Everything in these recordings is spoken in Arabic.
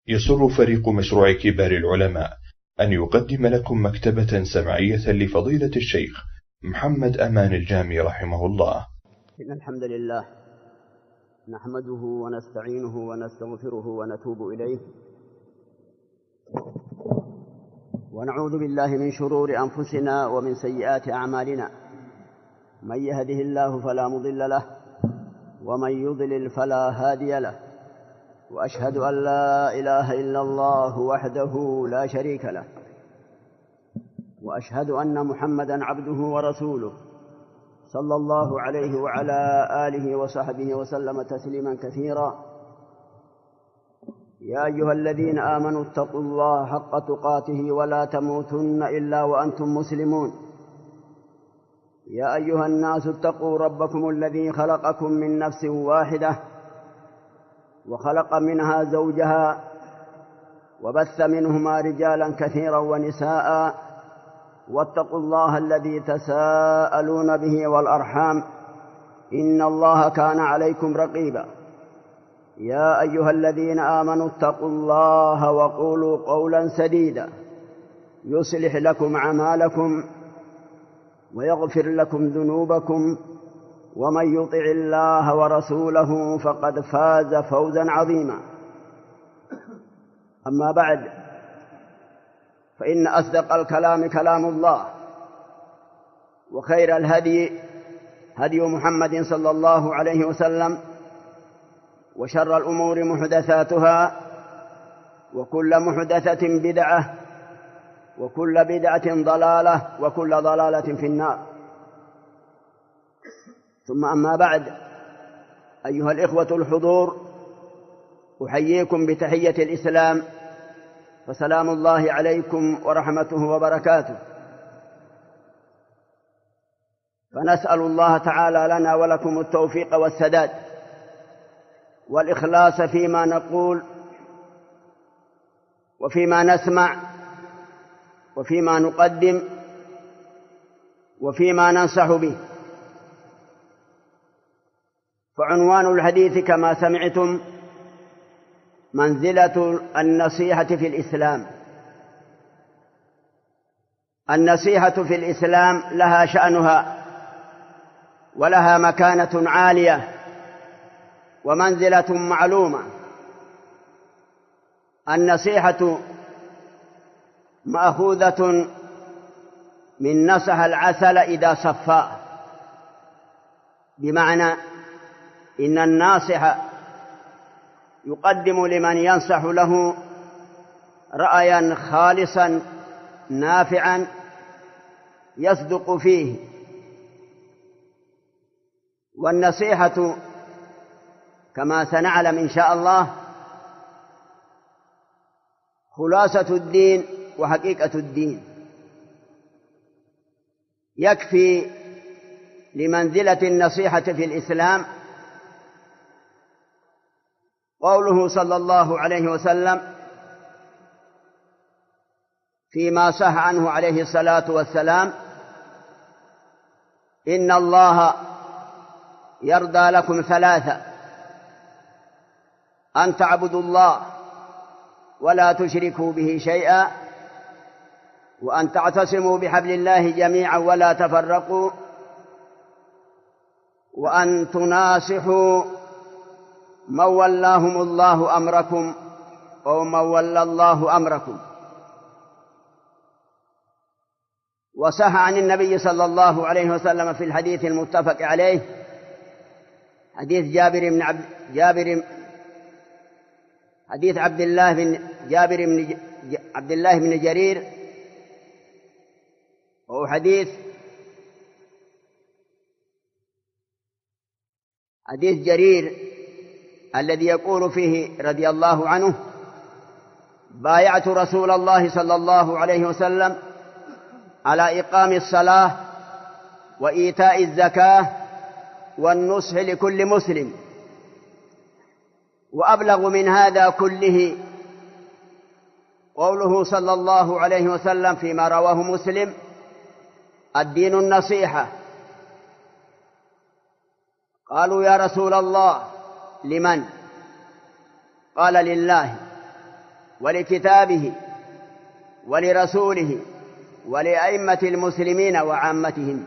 يسر فريق مشروع كبار العلماء أن يقدم لكم مكتبة سمعية لفضيلة الشيخ محمد أمان الجامي رحمه الله. إن الحمد لله نحمده ونستعينه ونستغفره ونتوب إليه، ونعوذ بالله من شرور أنفسنا ومن سيئات أعمالنا. من يهده الله فلا مضل له، ومن يضلل فلا هادي له، وأشهد أن لا إله إلا الله وحده لا شريك له، وأشهد أن محمدًا عبده ورسوله صلى الله عليه وعلى آله وصحبه وسلم تسليمًا كثيرا. يا أيها الذين آمنوا اتقوا الله حق تقاته ولا تموتن إلا وأنتم مسلمون. يا أيها الناس اتقوا ربكم الذي خلقكم من نفس واحدة، وخلق منها زوجها، وبث منهما رجالا كثيرا ونساء، واتقوا الله الذي تساءلون به والأرحام، إن الله كان عليكم رقيبا. يا أيها الذين آمنوا اتقوا الله وقولوا قولا سديدا يصلح لكم أعمالكم ويغفر لكم ذنوبكم، ومن يطع الله ورسوله فقد فاز فوزا عظيما. أما بعد، فإن أصدق الكلام كلام الله، وخير الهدي هدي محمد صلى الله عليه وسلم، وشر الأمور محدثاتها، وكل محدثة بدعة، وكل بدعة ضلالة، وكل ضلالة في النار. ثم أما بعد، أيها الإخوة الحضور، أحييكم بتحية الإسلام، فسلام الله عليكم ورحمته وبركاته. فنسأل الله تعالى لنا ولكم التوفيق والسداد والإخلاص فيما نقول وفيما نسمع وفيما نقدم وفيما ننصح به. فعنوان الحديث كما سمعتم: منزلة النصيحة في الإسلام. النصيحة في الإسلام لها شأنها، ولها مكانة عالية ومنزلة معلومة. النصيحة مأخوذة من نصح العسل إذا صفاه، بمعنى إن الناصح يقدم لمن ينصح له رأيا خالصا نافعا يصدق فيه. والنصيحة كما سنعلم إن شاء الله خلاصة الدين وحقيقة الدين. يكفي لمنزلة النصيحة في الإسلام قوله صلى الله عليه وسلم فيما صح عنه عليه الصلاة والسلام: إن الله يرضى لكم ثلاثة: أن تعبدوا الله ولا تشركوا به شيئا، وأن تعتصموا بحبل الله جميعا ولا تفرقوا، وأن تناصحوا من ولاهم الله أمركم أو من ولى الله أمركم. وصح عن النبي صلى الله عليه وسلم في الحديث المتفق عليه، حديث حديث عبد الله بن جرير، وهو حديث جرير الذي يقول فيه رضي الله عنه: بايعت رسول الله صلى الله عليه وسلم على إقام الصلاة وإيتاء الزكاة والنصح لكل مسلم. وأبلغ من هذا كله قوله صلى الله عليه وسلم فيما رواه مسلم: الدين النصيحة. قالوا: يا رسول الله لمن؟ قال: لله ولكتابه ولرسوله ولأئمة المسلمين وعامتهم.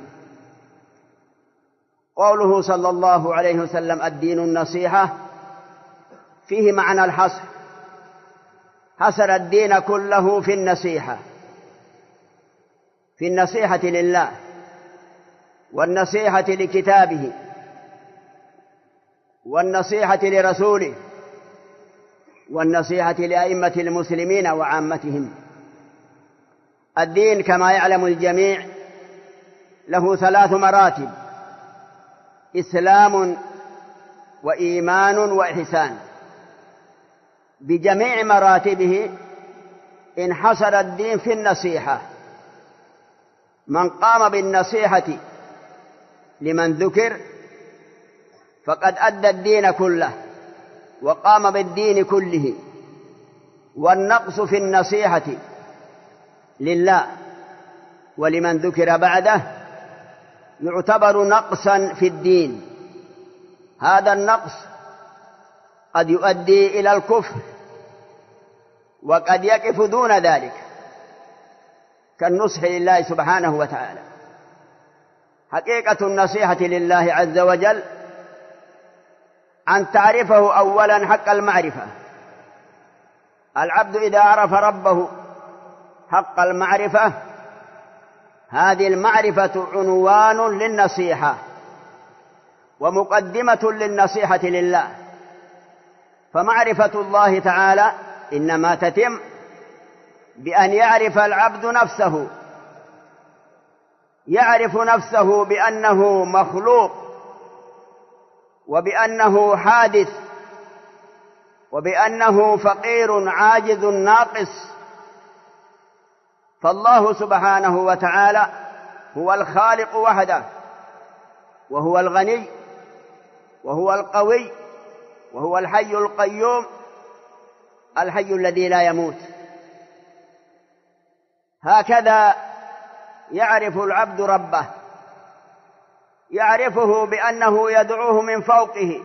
قوله صلى الله عليه وسلم الدين النصيحة فيه معنى الحصر، حصر الدين كله في النصيحة، في النصيحة لله والنصيحة لكتابه والنصيحة لرسوله والنصيحة لأئمة المسلمين وعامتهم. الدين كما يعلم الجميع له 3 مراتب: إسلام وإيمان وإحسان. بجميع مراتبه انحصر الدين في النصيحة. من قام بالنصيحة لمن ذكر فقد أدى الدين كله وقام بالدين كله. والنقص في النصيحة لله ولمن ذكر بعده يعتبر نقصا في الدين. هذا النقص قد يؤدي إلى الكفر وقد يقف دون ذلك، كالنصح لله سبحانه وتعالى. حقيقة النصيحة لله عز وجل أن تعرفه أولا حق المعرفة. العبد إذا عرف ربه حق المعرفة، هذه المعرفة عنوان للنصيحة ومقدمة للنصيحة لله. فمعرفة الله تعالى إنما تتم بأن يعرف العبد نفسه، يعرف نفسه بأنه مخلوق وبأنه حادث وبأنه فقير عاجز ناقص. فالله سبحانه وتعالى هو الخالق وحده، وهو الغني وهو القوي وهو الحي القيوم، الحي الذي لا يموت. هكذا يعرف العبد ربه، يعرفه بأنه يدعوه من فوقه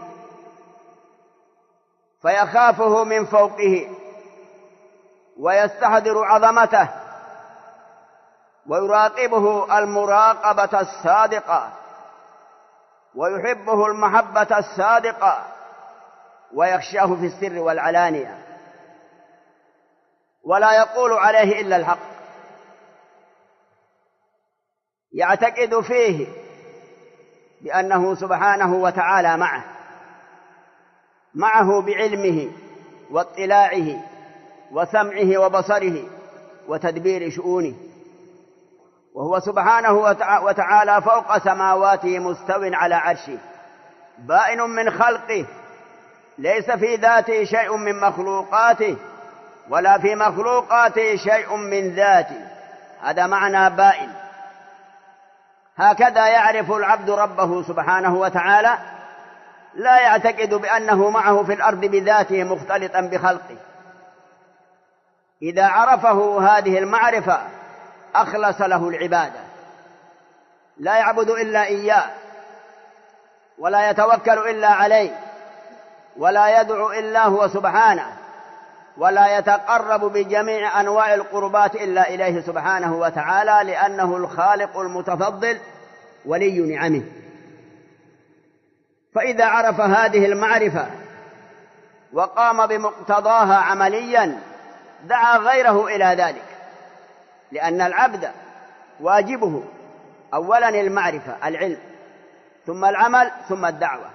فيخافه من فوقه ويستحضر عظمته ويراقبه المراقبة الصادقة ويحبه المحبة الصادقة ويخشاه في السر والعلانية ولا يقول عليه إلا الحق. يعتقد فيه بأنه سبحانه وتعالى معه بعلمه واطلاعه وسمعه وبصره وتدبير شؤونه، وهو سبحانه وتعالى فوق سماواته مستو على عرشه بائن من خلقه، ليس في ذاته شيء من مخلوقاته ولا في مخلوقاته شيء من ذاته. هذا معنى بائن. هكذا يعرف العبد ربه سبحانه وتعالى، لا يعتقد بأنه معه في الأرض بذاته مختلطا بخلقه. إذا عرفه هذه المعرفة أخلص له العبادة، لا يعبد إلا إياه ولا يتوكل إلا عليه ولا يدعو إلا هو سبحانه ولا يتقرب بجميع أنواع القربات إلا إليه سبحانه وتعالى، لأنه الخالق المتفضل ولي نعمه. فإذا عرف هذه المعرفة وقام بمقتضاها عمليا دعا غيره إلى ذلك، لأن العبد واجبه أولا المعرفة العلم ثم العمل ثم الدعوة.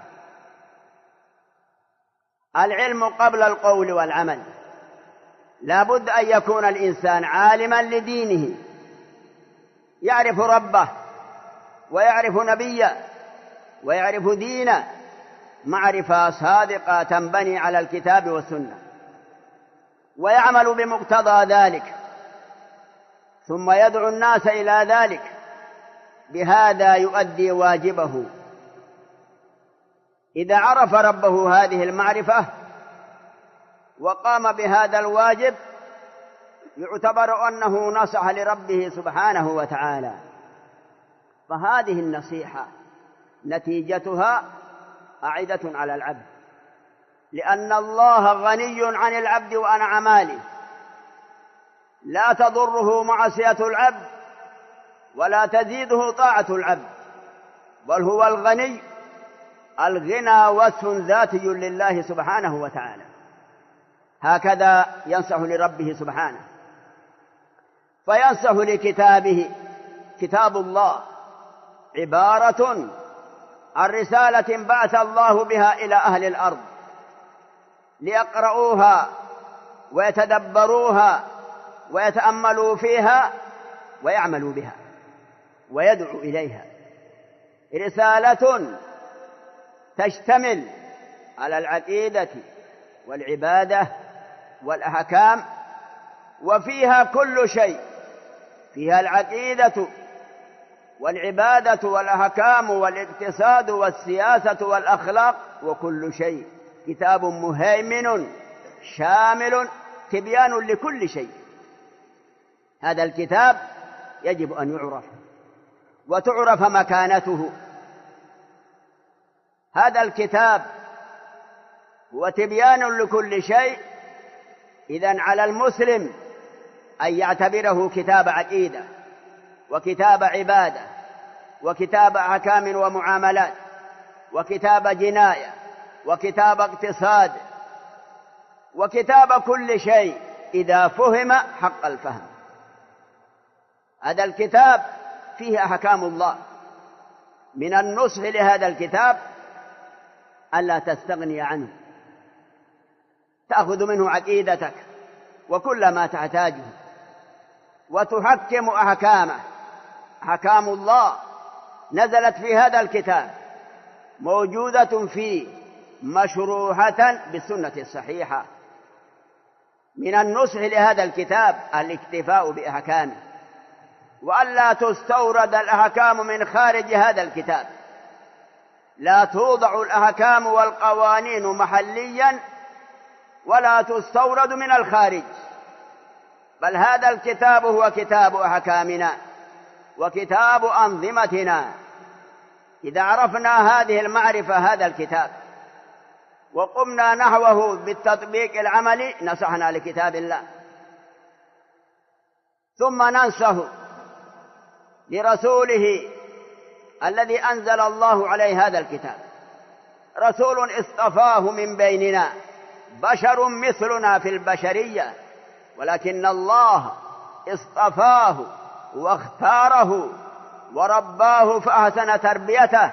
العلم قبل القول والعمل. لا بد أن يكون الإنسان عالما لدينه، يعرف ربه ويعرف نبيه ويعرف دينه معرفة صادقة تنبني على الكتاب والسنة، ويعمل بمقتضى ذلك ثم يدعو الناس إلى ذلك، بهذا يؤدي واجبه. إذا عرف ربه هذه المعرفة وقام بهذا الواجب يعتبر أنه نصح لربه سبحانه وتعالى. فهذه النصيحة نتيجتها أعدة على العبد، لأن الله غني عن العبد وعن أعماله، لا تضره معصية العبد ولا تزيده طاعة العبد، بل هو الغني. الغنى وصف ذاتي لله سبحانه وتعالى، هكذا ينصح لربه سبحانه، فينصح لكتابه. كتاب الله عبارة عن رسالة بعث الله بها إلى أهل الأرض ليقرؤوها ويتدبروها ويتأملوا فيها ويعملوا بها ويدعو إليها. رسالة تشتمل على العقيدة والعبادة والأحكام، وفيها كل شيء، فيها العقيدة والعبادة والأحكام والاقتصاد والسياسة والأخلاق وكل شيء. كتاب مهيمن شامل تبيان لكل شيء. هذا الكتاب يجب أن يعرف وتعرف مكانته. هذا الكتاب هو تبيان لكل شيء. إذن على المسلم أن يعتبره كتاب عقيدة وكتاب عبادة وكتاب أحكام ومعاملات وكتاب جناية وكتاب اقتصاد وكتاب كل شيء إذا فهم حق الفهم. هذا الكتاب فيه أحكام الله. من النصح لهذا الكتاب ألا تستغني عنه، تأخذ منه عقيدتك وكل ما تحتاجه وتحكم أحكامه. أحكام الله نزلت في هذا الكتاب، موجودة فيه، مشروحة بالسنة الصحيحة. من النصح لهذا الكتاب الاكتفاء بأحكامه، وألا تستورد الأحكام من خارج هذا الكتاب. لا توضع الأحكام والقوانين محليا ولا تستورد من الخارج، بل هذا الكتاب هو كتاب أحكامنا وكتاب أنظمتنا. إذا عرفنا هذه المعرفة، هذا الكتاب، وقمنا نحوه بالتطبيق العملي، نصحنا لكتاب الله. ثم ننصح لرسوله الذي أنزل الله عليه هذا الكتاب، رسول اصطفاه من بيننا، بشر مثلنا في البشرية، ولكن الله اصطفاه واختاره ورباه فأحسن تربيته،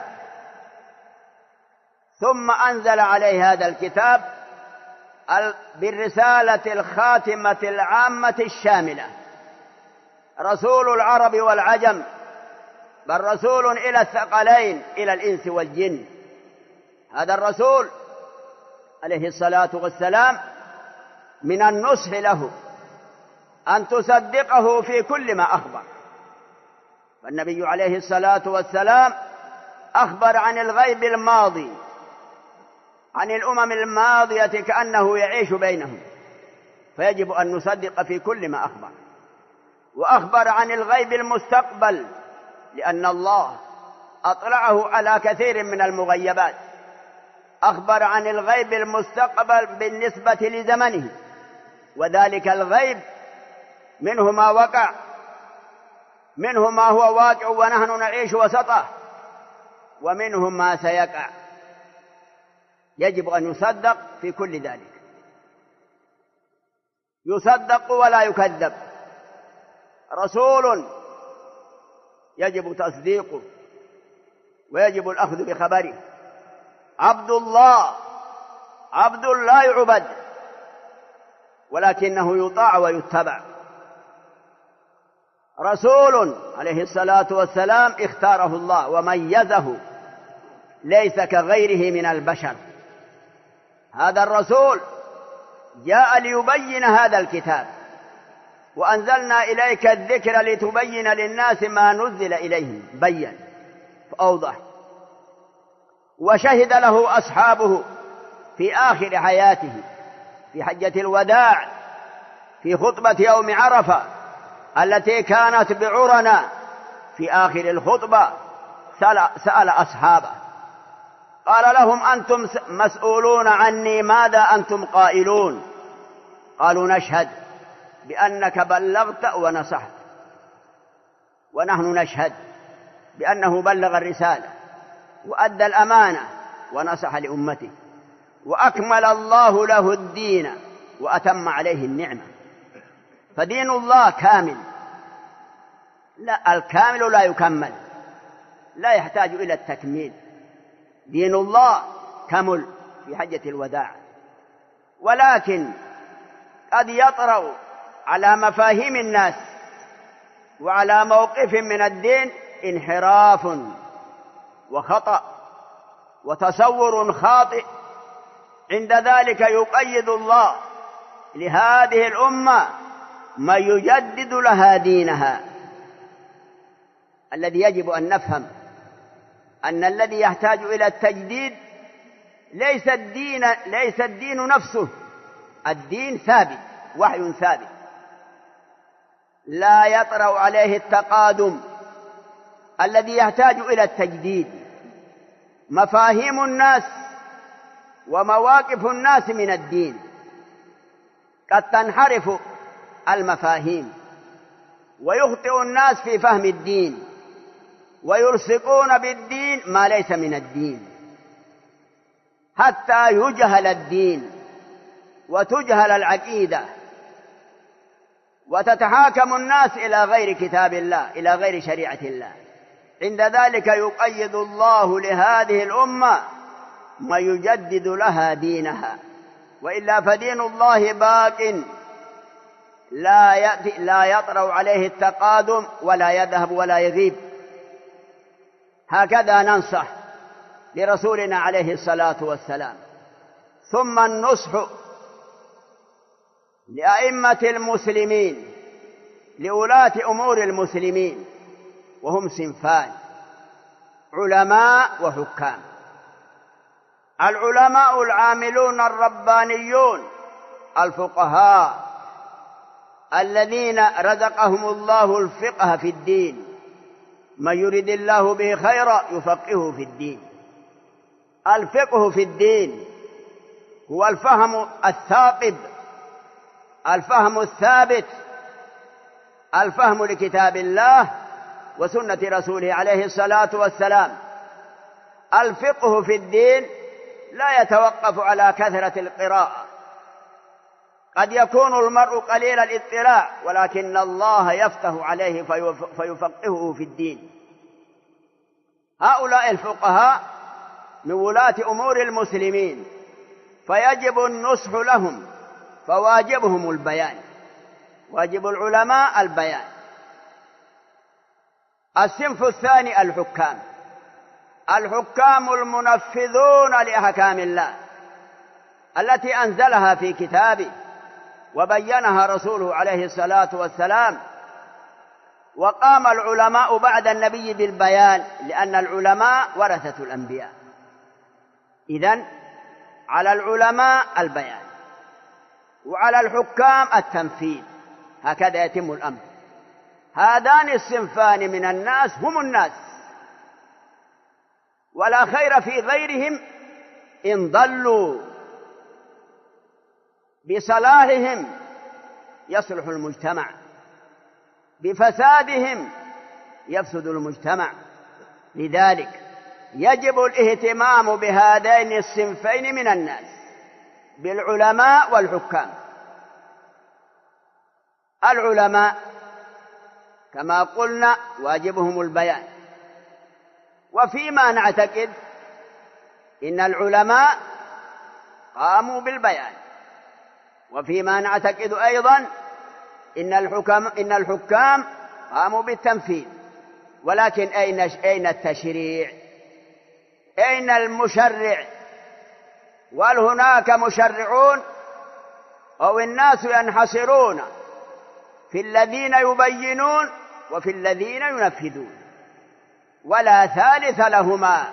ثم أنزل عليه هذا الكتاب بالرسالة الخاتمة العامة الشاملة، رسول العرب والعجم، بل رسول إلى الثقلين، إلى الإنس والجن. هذا الرسول عليه الصلاة والسلام من النصح له أن تصدقه في كل ما أخبر. فالنبي عليه الصلاة والسلام أخبر عن الغيب الماضي، عن الأمم الماضية كأنه يعيش بينهم، فيجب أن نصدق في كل ما أخبر. وأخبر عن الغيب المستقبل، لأن الله أطلعه على كثير من المغيبات. أخبر عن الغيب المستقبل بالنسبة لزمنه، وذلك الغيب منه ما وقع، منه ما هو واقع ونحن نعيش وسطه، ومنه ما سيقع. يجب أن يصدق في كل ذلك، يصدق ولا يكذب. رسول يجب تصديقه ويجب الأخذ بخبره. عبد الله، عبد لا يعبد ولكنه يطاع ويتبع. رسول عليه الصلاة والسلام اختاره الله وميزه، ليس كغيره من البشر. هذا الرسول جاء ليبين هذا الكتاب، وأنزلنا إليك الذكر لتبين للناس ما نزل إليهم، بين فأوضح. وشهد له أصحابه في آخر حياته في حجة الوداع، في خطبة يوم عرفة التي كانت بعرنا، في آخر الخطبة سأل أصحابه قال لهم: أنتم مسؤولون عني، ماذا أنتم قائلون؟ قالوا: نشهد بأنك بلغت ونصحت، ونحن نشهد بأنه بلغ الرسالة وأدى الأمانة ونصح لأمته، وأكمل الله له الدين وأتم عليه النعمة. فدين الله كامل، لا، الكامل لا يكمل، لا يحتاج إلى التكميل. دين الله كمل في حجة الوداع، ولكن قد يطرأ على مفاهيم الناس وعلى موقف من الدين انحراف وخطأ وتصور خاطئ. عند ذلك يقيد الله لهذه الأمة ما يجدد لها دينها. الذي يجب أن نفهم أن الذي يحتاج إلى التجديد ليس الدين نفسه، الدين ثابت، وحي ثابت لا يطرأ عليه التقادم. الذي يحتاج إلى التجديد مفاهيم الناس ومواقف الناس من الدين، قد تنحرف المفاهيم ويخطئ الناس في فهم الدين ويلصقون بالدين ما ليس من الدين، حتى يجهل الدين وتجهل العقيدة وتتحاكم الناس إلى غير كتاب الله، إلى غير شريعة الله. عند ذلك يقيد الله لهذه الأمة ما يجدد لها دينها، وإلا فدين الله باق لا يطرأ عليه التقادم ولا يذهب ولا يغيب. هكذا ننصح لرسولنا عليه الصلاة والسلام. ثم النصح لأئمة المسلمين، لولاة أمور المسلمين، وهم صنفان: علماء وحكام. العلماء العاملون الربانيون الفقهاء الذين رزقهم الله الفقه في الدين، من يرد الله به خيرا يفقهه في الدين. الفقه في الدين هو الفهم الثاقب، الفهم الثابت، الفهم لكتاب الله وسنة رسوله عليه الصلاة والسلام. الفقه في الدين لا يتوقف على كثرة القراءة، قد يكون المرء قليل الاطلاع ولكن الله يفتح عليه فيفقهه في الدين. هؤلاء الفقهاء من ولاة أمور المسلمين، فيجب النصح لهم، فواجبهم البيان، واجب العلماء البيان. الصنف الثاني الحكام. الحكام المنفذون لأحكام الله التي أنزلها في كتابه وبينها رسوله عليه الصلاة والسلام. وقام العلماء بعد النبي بالبيان، لأن العلماء ورثة الأنبياء. إذن على العلماء البيان وعلى الحكام التنفيذ، هكذا يتم الأمر. هذان الصنفان من الناس هم الناس، ولا خير في غيرهم إن ضلوا. بصلاحهم يصلح المجتمع، بفسادهم يفسد المجتمع. لذلك يجب الاهتمام بهذين الصنفين من الناس، بالعلماء والحكام. العلماء كما قلنا واجبهم البيان، وفيما نعتقد إن العلماء قاموا بالبيان، وفيما نعتقد أيضا إن الحكام قاموا بالتنفيذ. ولكن أين التشريع؟ أين المشرع؟ وهل هناك مشرعون أو الناس ينحصرون في الذين يبينون وفي الذين ينفذون، ولا ثالث لهما،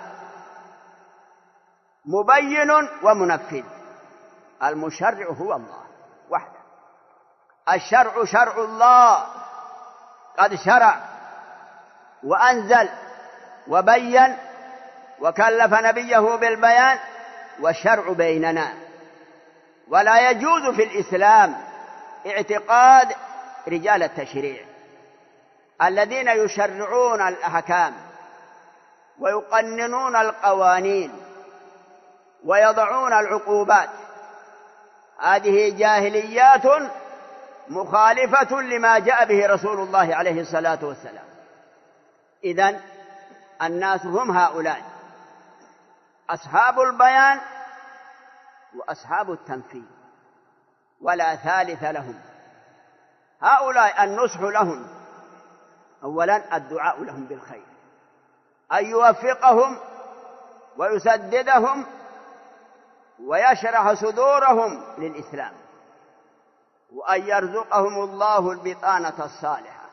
مبين ومنفذ. المشرع هو الله وحده. الشرع شرع الله، قد شرع وأنزل وبين وكلف نبيه بالبيان، والشرع بيننا. ولا يجوز في الإسلام اعتقاد رجال التشريع الذين يشرعون الأحكام ويقننون القوانين ويضعون العقوبات. هذه جاهليات مخالفة لما جاء به رسول الله عليه الصلاة والسلام. إذن الناس هم هؤلاء أصحاب البيان وأصحاب التنفيذ ولا ثالث لهم. هؤلاء النصح لهم أولا الدعاء لهم بالخير، أن يوفقهم ويسددهم ويشرح صدورهم للإسلام، وأن يرزقهم الله البطانة الصالحة،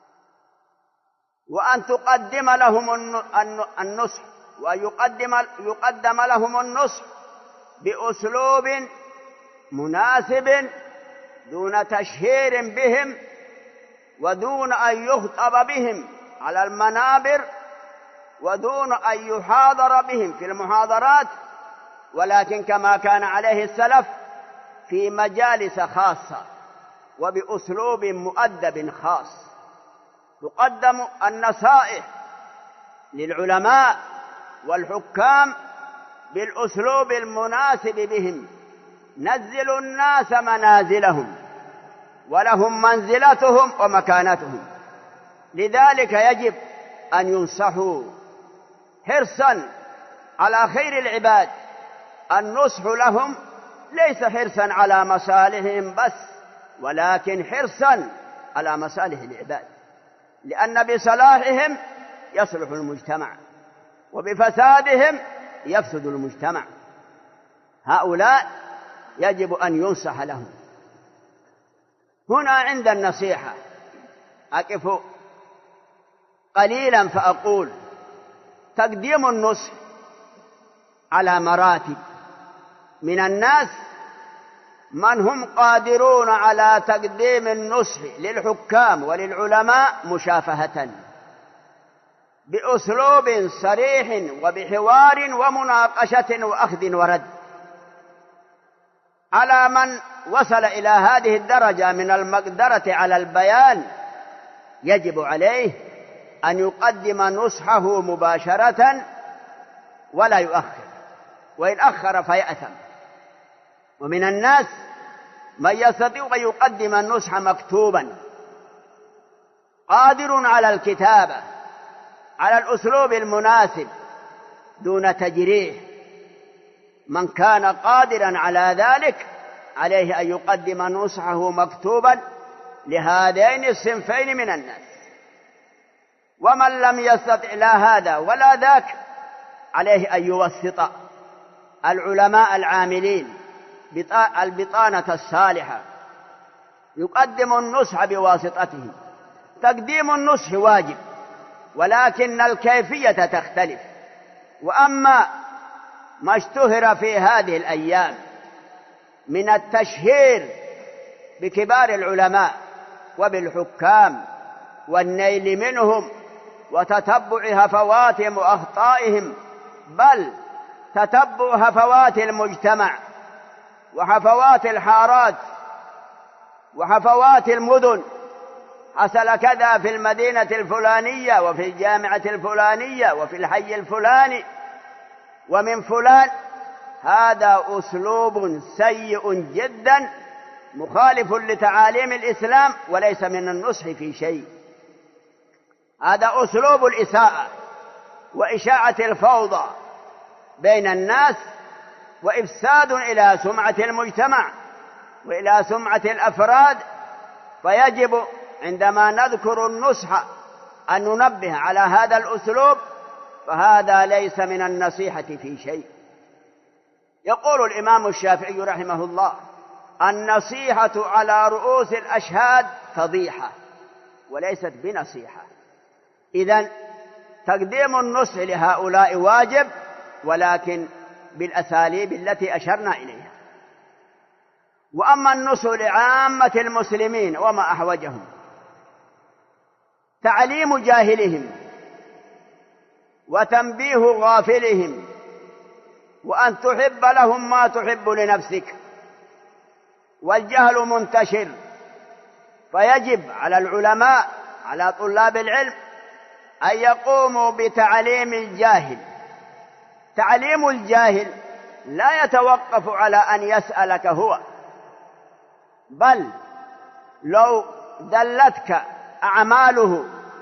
وأن تقدم لهم النصح، وأن يقدم لهم النصح بأسلوب مناسب دون تشهير بهم ودون أن يخطب بهم على المنابر ودون أن يحاضر بهم في المحاضرات، ولكن كما كان عليه السلف في مجالس خاصة وبأسلوب مؤدب خاص. تقدم النصائح للعلماء والحكام بالأسلوب المناسب بهم. نزلوا الناس منازلهم ولهم منزلتهم ومكانتهم، لذلك يجب أن ينصحوا حرصا على خير العباد. النصح لهم ليس حرصا على مصالحهم بس، ولكن حرصا على مصالح العباد، لأن بصلاحهم يصلح المجتمع وبفسادهم يفسد المجتمع. هؤلاء يجب أن ينصح لهم. هنا عند النصيحة أقف قليلا فأقول تقديم النصح على مراتب. من الناس من هم قادرون على تقديم النصح للحكام وللعلماء مشافهة بأسلوب صريح وبحوار ومناقشة وأخذ ورد. على من وصل إلى هذه الدرجة من المقدرة على البيان يجب عليه أن يقدم نصحه مباشرة ولا يؤخر، وإن أخر فيأثم. ومن الناس من يستطيع أن يقدم النصح مكتوبا، قادر على الكتابة على الأسلوب المناسب دون تجريح. من كان قادرا على ذلك عليه أن يقدم نصحه مكتوبا لهذين الصنفين من الناس. ومن لم يستطع لا هذا ولا ذاك عليه أن يوسط العلماء العاملين البطانة الصالحة، يقدم النصح بواسطته. تقديم النصح واجب، ولكن الكيفية تختلف. وأما ما اشتهر في هذه الأيام من التشهير بكبار العلماء وبالحكام والنيل منهم وتتبع هفواتهم وأخطائهم، بل تتبع هفوات المجتمع وهفوات الحارات وهفوات المدن. حصل كذا في المدينة الفلانية وفي الجامعة الفلانية وفي الحي الفلاني ومن فلان. هذا أسلوب سيء جدا مخالف لتعاليم الإسلام وليس من النصح في شيء. هذا أسلوب الإساءة وإشاعة الفوضى بين الناس وإفساد إلى سمعة المجتمع وإلى سمعة الأفراد. فيجب عندما نذكر النصح أن ننبه على هذا الأسلوب، فهذا ليس من النصيحة في شيء. يقول الإمام الشافعي رحمه الله: النصيحة على رؤوس الأشهاد فضيحة وليست بنصيحة. إذن تقديم النصح لهؤلاء واجب، ولكن بالأساليب التي أشرنا إليها. وأما النصح لعامة المسلمين وما أحوجهم، تعليم جاهلهم وتنبيه غافلهم، وأن تحب لهم ما تحب لنفسك. والجهل منتشر فيجب على العلماء على طلاب العلم أن يقوموا بتعليم الجاهل. تعليم الجاهل لا يتوقف على أن يسألك هو، بل لو دلتك أعماله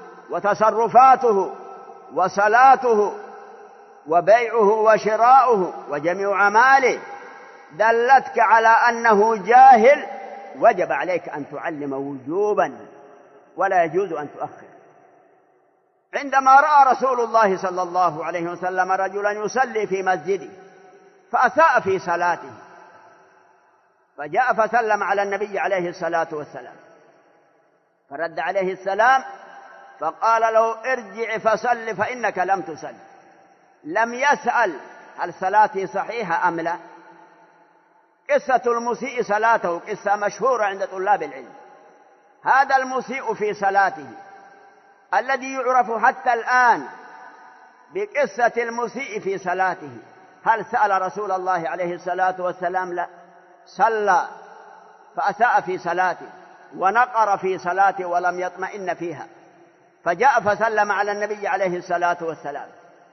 وتصرفاته وصلاته وبيعه وشراؤه وجميع أعماله دلتك على أنه جاهل، وجب عليك أن تعلم وجوبا ولا يجوز أن تؤخر. عندما رأى رسول الله صلى الله عليه وسلم رجلا يصلي في مسجده فأساء في صلاته، فجاء فسلم على النبي عليه الصلاة والسلام، فرد عليه السلام فقال له ارجع فصل فإنك لم تصل. لم يسأل هل صلاتي صحيحة أم لا. قصة المسيء صلاته قصة مشهورة عند طلاب العلم. هذا المسيء في صلاته الذي يعرف حتى الآن بقصة المسيء في صلاته، هل سأل رسول الله عليه الصلاة والسلام؟ لا، صلى فأساء في صلاته ونقر في صلاته ولم يطمئن فيها، فجاء فسلم على النبي عليه الصلاة والسلام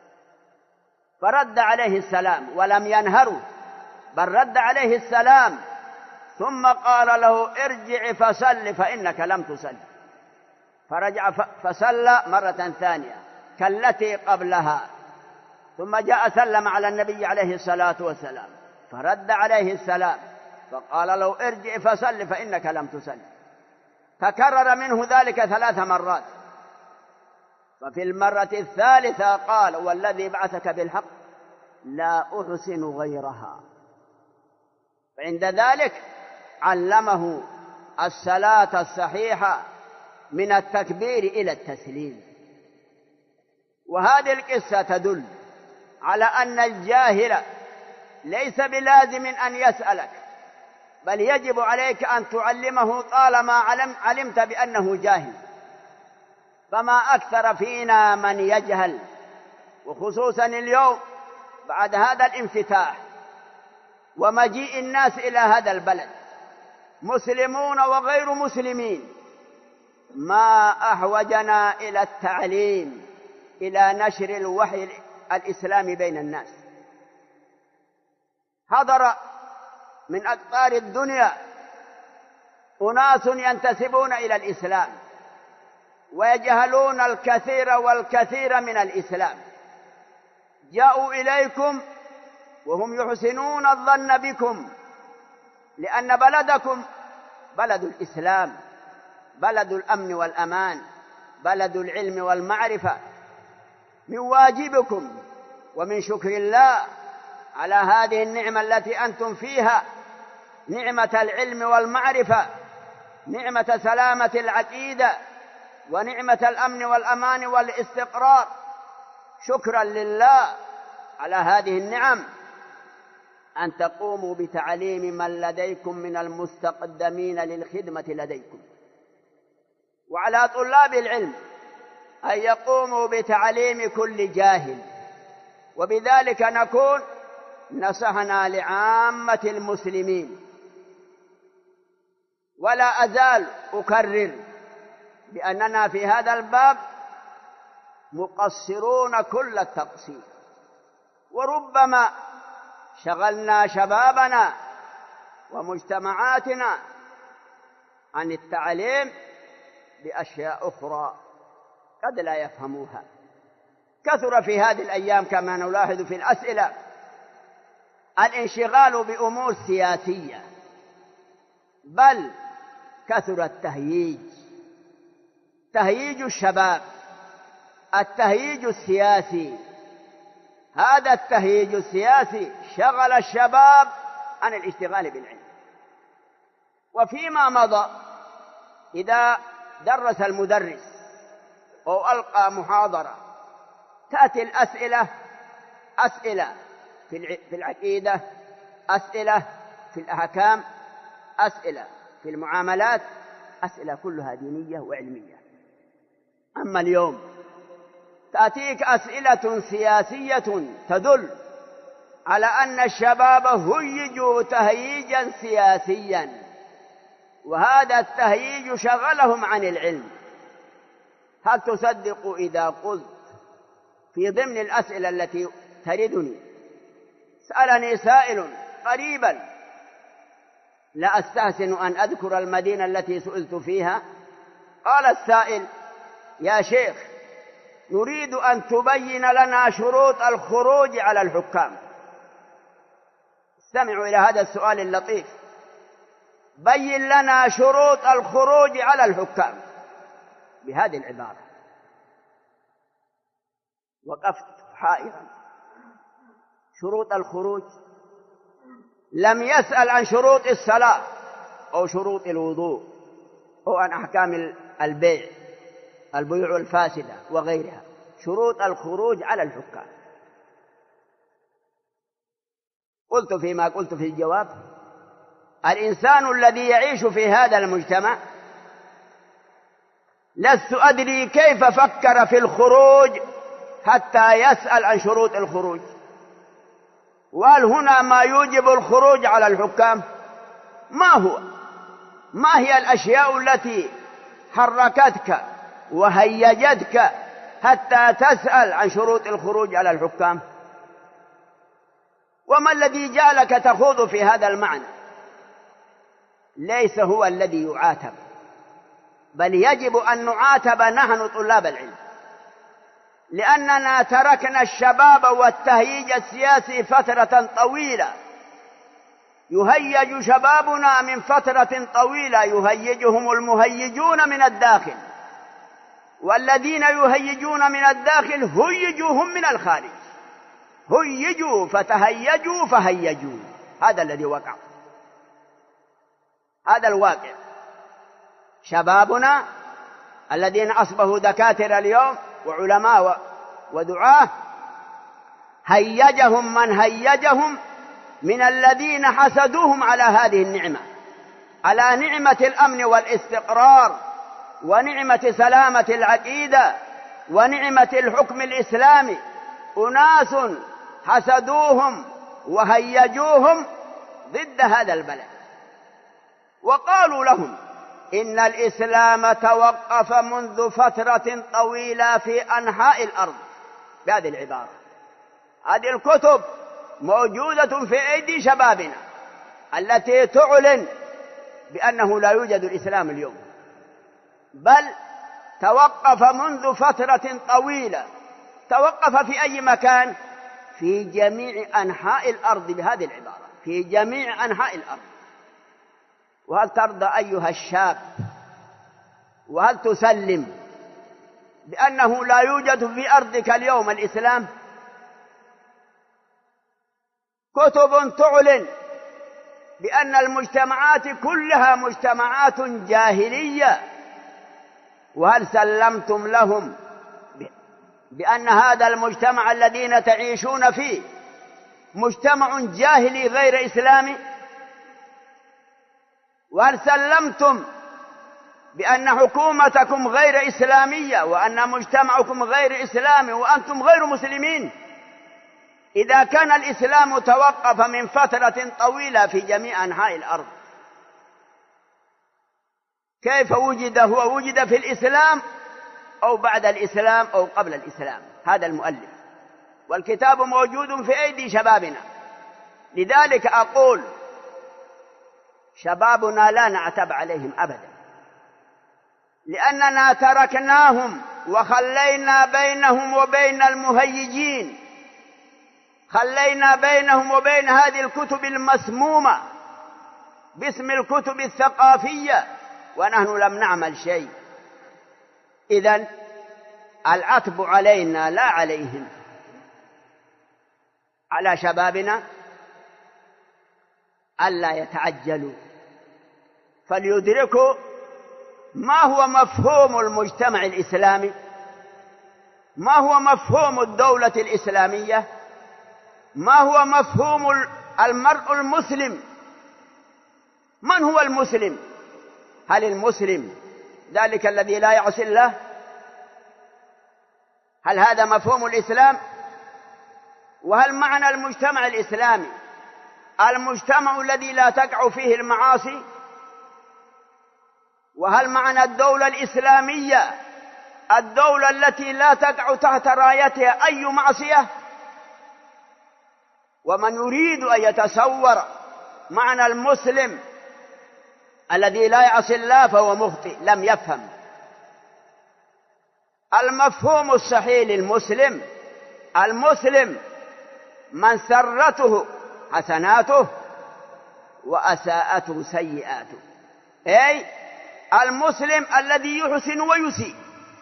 فرد عليه السلام ولم ينهره، بل رد عليه السلام ثم قال له ارجع فصل فإنك لم تصل. فرجع فصلى مرة ثانية كالتي قبلها، ثم جاء سلم على النبي عليه الصلاة والسلام فرد عليه السلام فقال له ارجع فصل فإنك لم تصل. تكرر منه ذلك 3 مرات، ففي المرة الثالثة قال والذي بعثك بالحق لا أحسن غيرها. فعند ذلك علمه الصلاة الصحيحة من التكبير إلى التسليم. وهذه القصة تدل على أن الجاهل ليس بلازم أن يسألك، بل يجب عليك أن تعلمه طالما علمت بأنه جاهل. فما أكثر فينا من يجهل، وخصوصا اليوم بعد هذا الانفتاح ومجيء الناس إلى هذا البلد مسلمون وغير مسلمين، ما أحوجنا إلى التعليم، إلى نشر الوحي الإسلامي بين الناس. حضر من أقطار الدنيا أناس ينتسبون إلى الإسلام ويجهلون الكثير والكثير من الإسلام، جاءوا إليكم وهم يحسنون الظن بكم، لأن بلدكم بلد الإسلام، بلد الأمن والأمان، بلد العلم والمعرفة. من واجبكم ومن شكر الله على هذه النعمة التي أنتم فيها، نعمة العلم والمعرفة، نعمة سلامة العقيدة، ونعمة الأمن والأمان والاستقرار، شكرا لله على هذه النعم، أن تقوموا بتعليم من لديكم من المستقدمين للخدمة لديكم. وعلى طلاب العلم أن يقوموا بتعليم كل جاهل، وبذلك نكون نصحنا لعامة المسلمين. ولا أزال أكرر بأننا في هذا الباب مقصرون كل التقصير، وربما شغلنا شبابنا ومجتمعاتنا عن التعليم بأشياء أخرى قد لا يفهموها. كثر في هذه الأيام كما نلاحظ في الأسئلة الانشغال بأمور سياسية، بل كثر تهييج الشباب، التهييج السياسي. هذا التهييج السياسي شغل الشباب عن الاشتغال بالعلم. وفيما مضى إذا درس المدرس أو ألقى محاضرة تأتي الأسئلة، أسئلة في العقيدة، أسئلة في الأحكام، أسئلة في المعاملات، أسئلة كلها دينية وعلمية. أما اليوم تأتيك أسئلة سياسية تدل على أن الشباب هيجوا تهييجا سياسيا، وهذا التهييج شغلهم عن العلم. هل تصدق إذا قلت في ضمن الأسئلة التي تردني سألني سائل قريبا، لا أستحسن أن أذكر المدينة التي سئلت فيها، قال السائل: يا شيخ، نريد أن تبين لنا شروط الخروج على الحكام. استمعوا إلى هذا السؤال اللطيف: بين لنا شروط الخروج على الحكام، بهذه العبارة. وقفت حائرا. شروط الخروج؟ لم يسأل عن شروط الصلاة أو شروط الوضوء أو عن أحكام البيوع الفاسدة وغيرها. شروط الخروج على الحكام. قلت فيما قلت في الجواب: الإنسان الذي يعيش في هذا المجتمع لست أدري كيف فكر في الخروج حتى يسأل عن شروط الخروج. وهل هنا ما يوجب الخروج على الحكام؟ ما هو؟ ما هي الأشياء التي حركتك وهيجتك حتى تسأل عن شروط الخروج على الحكام؟ وما الذي جعلك تخوض في هذا المعنى؟ ليس هو الذي يعاتب، بل يجب أن نعاتب نحن طلاب العلم، لأننا تركنا الشباب والتهييج السياسي فترة طويلة. يهيج شبابنا من فترة طويلة، يهيجهم المهيجون من الداخل، والذين يهيجون من الداخل هيجوهم من الخارج. هيجوا فتهيجوا فهيجوا. هذا الذي وقع، هذا الواقع. شبابنا الذين أصبحوا دكاترة اليوم وعلماء ودعاة، هيجهم من هيجهم من الذين حسدوهم على هذه النعمة، على نعمة الأمن والاستقرار، ونعمة سلامة العقيدة، ونعمة الحكم الإسلامي. أناس حسدوهم وهيجوهم ضد هذا البلد، وقالوا لهم إن الإسلام توقف منذ فترة طويلة في أنحاء الأرض، بهذه العبارة. هذه الكتب موجودة في أيدي شبابنا التي تعلن بأنه لا يوجد الإسلام اليوم، بل توقف منذ فترة طويلة. توقف في أي مكان؟ في جميع أنحاء الأرض، بهذه العبارة، في جميع أنحاء الأرض. وهل ترضى أيها الشاب، وهل تسلم بأنه لا يوجد في أرضك اليوم الإسلام؟ كتب تعلن بأن المجتمعات كلها مجتمعات جاهلية، وهل سلمتم لهم بأن هذا المجتمع الذين تعيشون فيه مجتمع جاهلي غير إسلامي؟ وهل سلمتم بأن حكومتكم غير إسلامية، وأن مجتمعكم غير إسلامي، وأنتم غير مسلمين؟ إذا كان الإسلام توقف من فترة طويلة في جميع أنحاء الأرض، كيف وجد هو؟ وجد في الإسلام أو بعد الإسلام أو قبل الإسلام؟ هذا المؤلف، والكتاب موجود في أيدي شبابنا. لذلك أقول شبابنا لا نعتب عليهم أبدا، لأننا تركناهم وخلينا بينهم وبين المهيجين، خلينا بينهم وبين هذه الكتب المسمومة باسم الكتب الثقافية، ونحن لم نعمل شيء. إذن العتب علينا لا عليهم. على شبابنا ألا يتعجلوا، فليدركوا ما هو مفهوم المجتمع الإسلامي، ما هو مفهوم الدولة الإسلامية، ما هو مفهوم المرء المسلم. من هو المسلم؟ هل المسلم ذلك الذي لا يعصي الله؟ هل هذا مفهوم الإسلام؟ وهل معنى المجتمع الإسلامي المجتمع الذي لا تقع فيه المعاصي، وهل معنى الدولة الإسلامية الدولة التي لا تقع تحت رايتها أي معصية؟ ومن يريد أن يتصور معنى المسلم الذي لا يعصي الله فهو مخطئ، لم يفهم. المفهوم الصحيح للمسلم: المسلم من سرته حسناته وأساءته سيئاته، أي المسلم الذي يحسن ويسيء.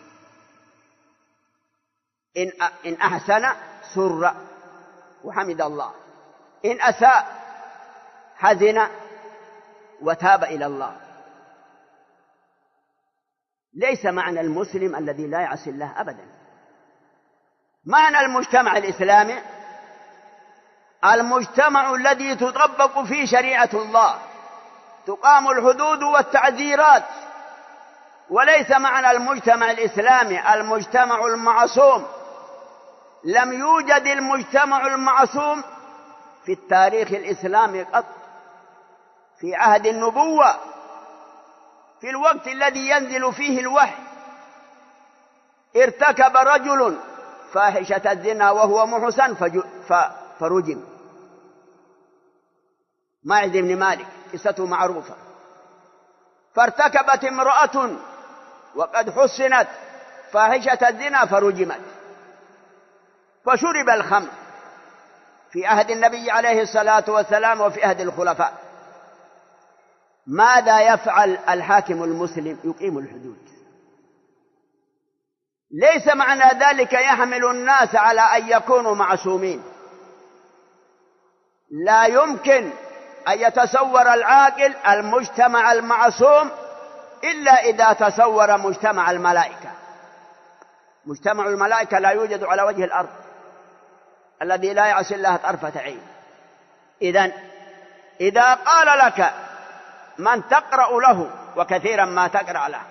إن أحسن سر وحمد الله، إن أساء حزن وتاب إلى الله. ليس معنى المسلم الذي لا يعصي الله أبدا. معنى المجتمع الإسلامي المجتمع الذي تطبق فيه شريعة الله، تقام الحدود والتعزيرات. وليس معنى المجتمع الإسلامي المجتمع المعصوم. لم يوجد المجتمع المعصوم في التاريخ الإسلامي قط. في عهد النبوة، في الوقت الذي ينزل فيه الوحي، ارتكب رجل فاحشة الزنا وهو محسن فرجم. معز بن مالك قصته معروفة. فارتكبت امرأة وقد حسنت فاحشة الزنا فرجمت. فشرب الخمر في عهد النبي عليه الصلاة والسلام وفي عهد الخلفاء. ماذا يفعل الحاكم المسلم؟ يقيم الحدود. ليس معنى ذلك يحمل الناس على أن يكونوا معصومين. لا يمكن أن يتصور العاقل المجتمع المعصوم إلا إذا تصور مجتمع الملائكة. مجتمع الملائكة لا يوجد على وجه الأرض الذي لا يعصي الله طرفة عين. إذا قال لك من تقرأ له، وكثيرا ما تقرأ له،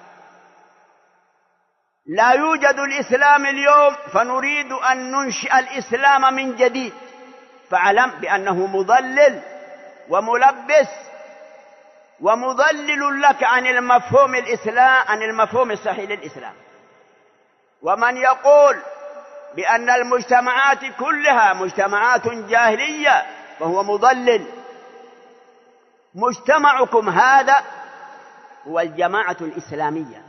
لا يوجد الإسلام اليوم فنريد أن ننشئ الإسلام من جديد، فاعلم بأنه مضلل وملبس ومضلل لك عن المفهوم الإسلام، عن المفهوم الصحيح للإسلام. ومن يقول بأن المجتمعات كلها مجتمعات جاهلية فهو مضلل. مجتمعكم هذا هو الجماعة الإسلامية.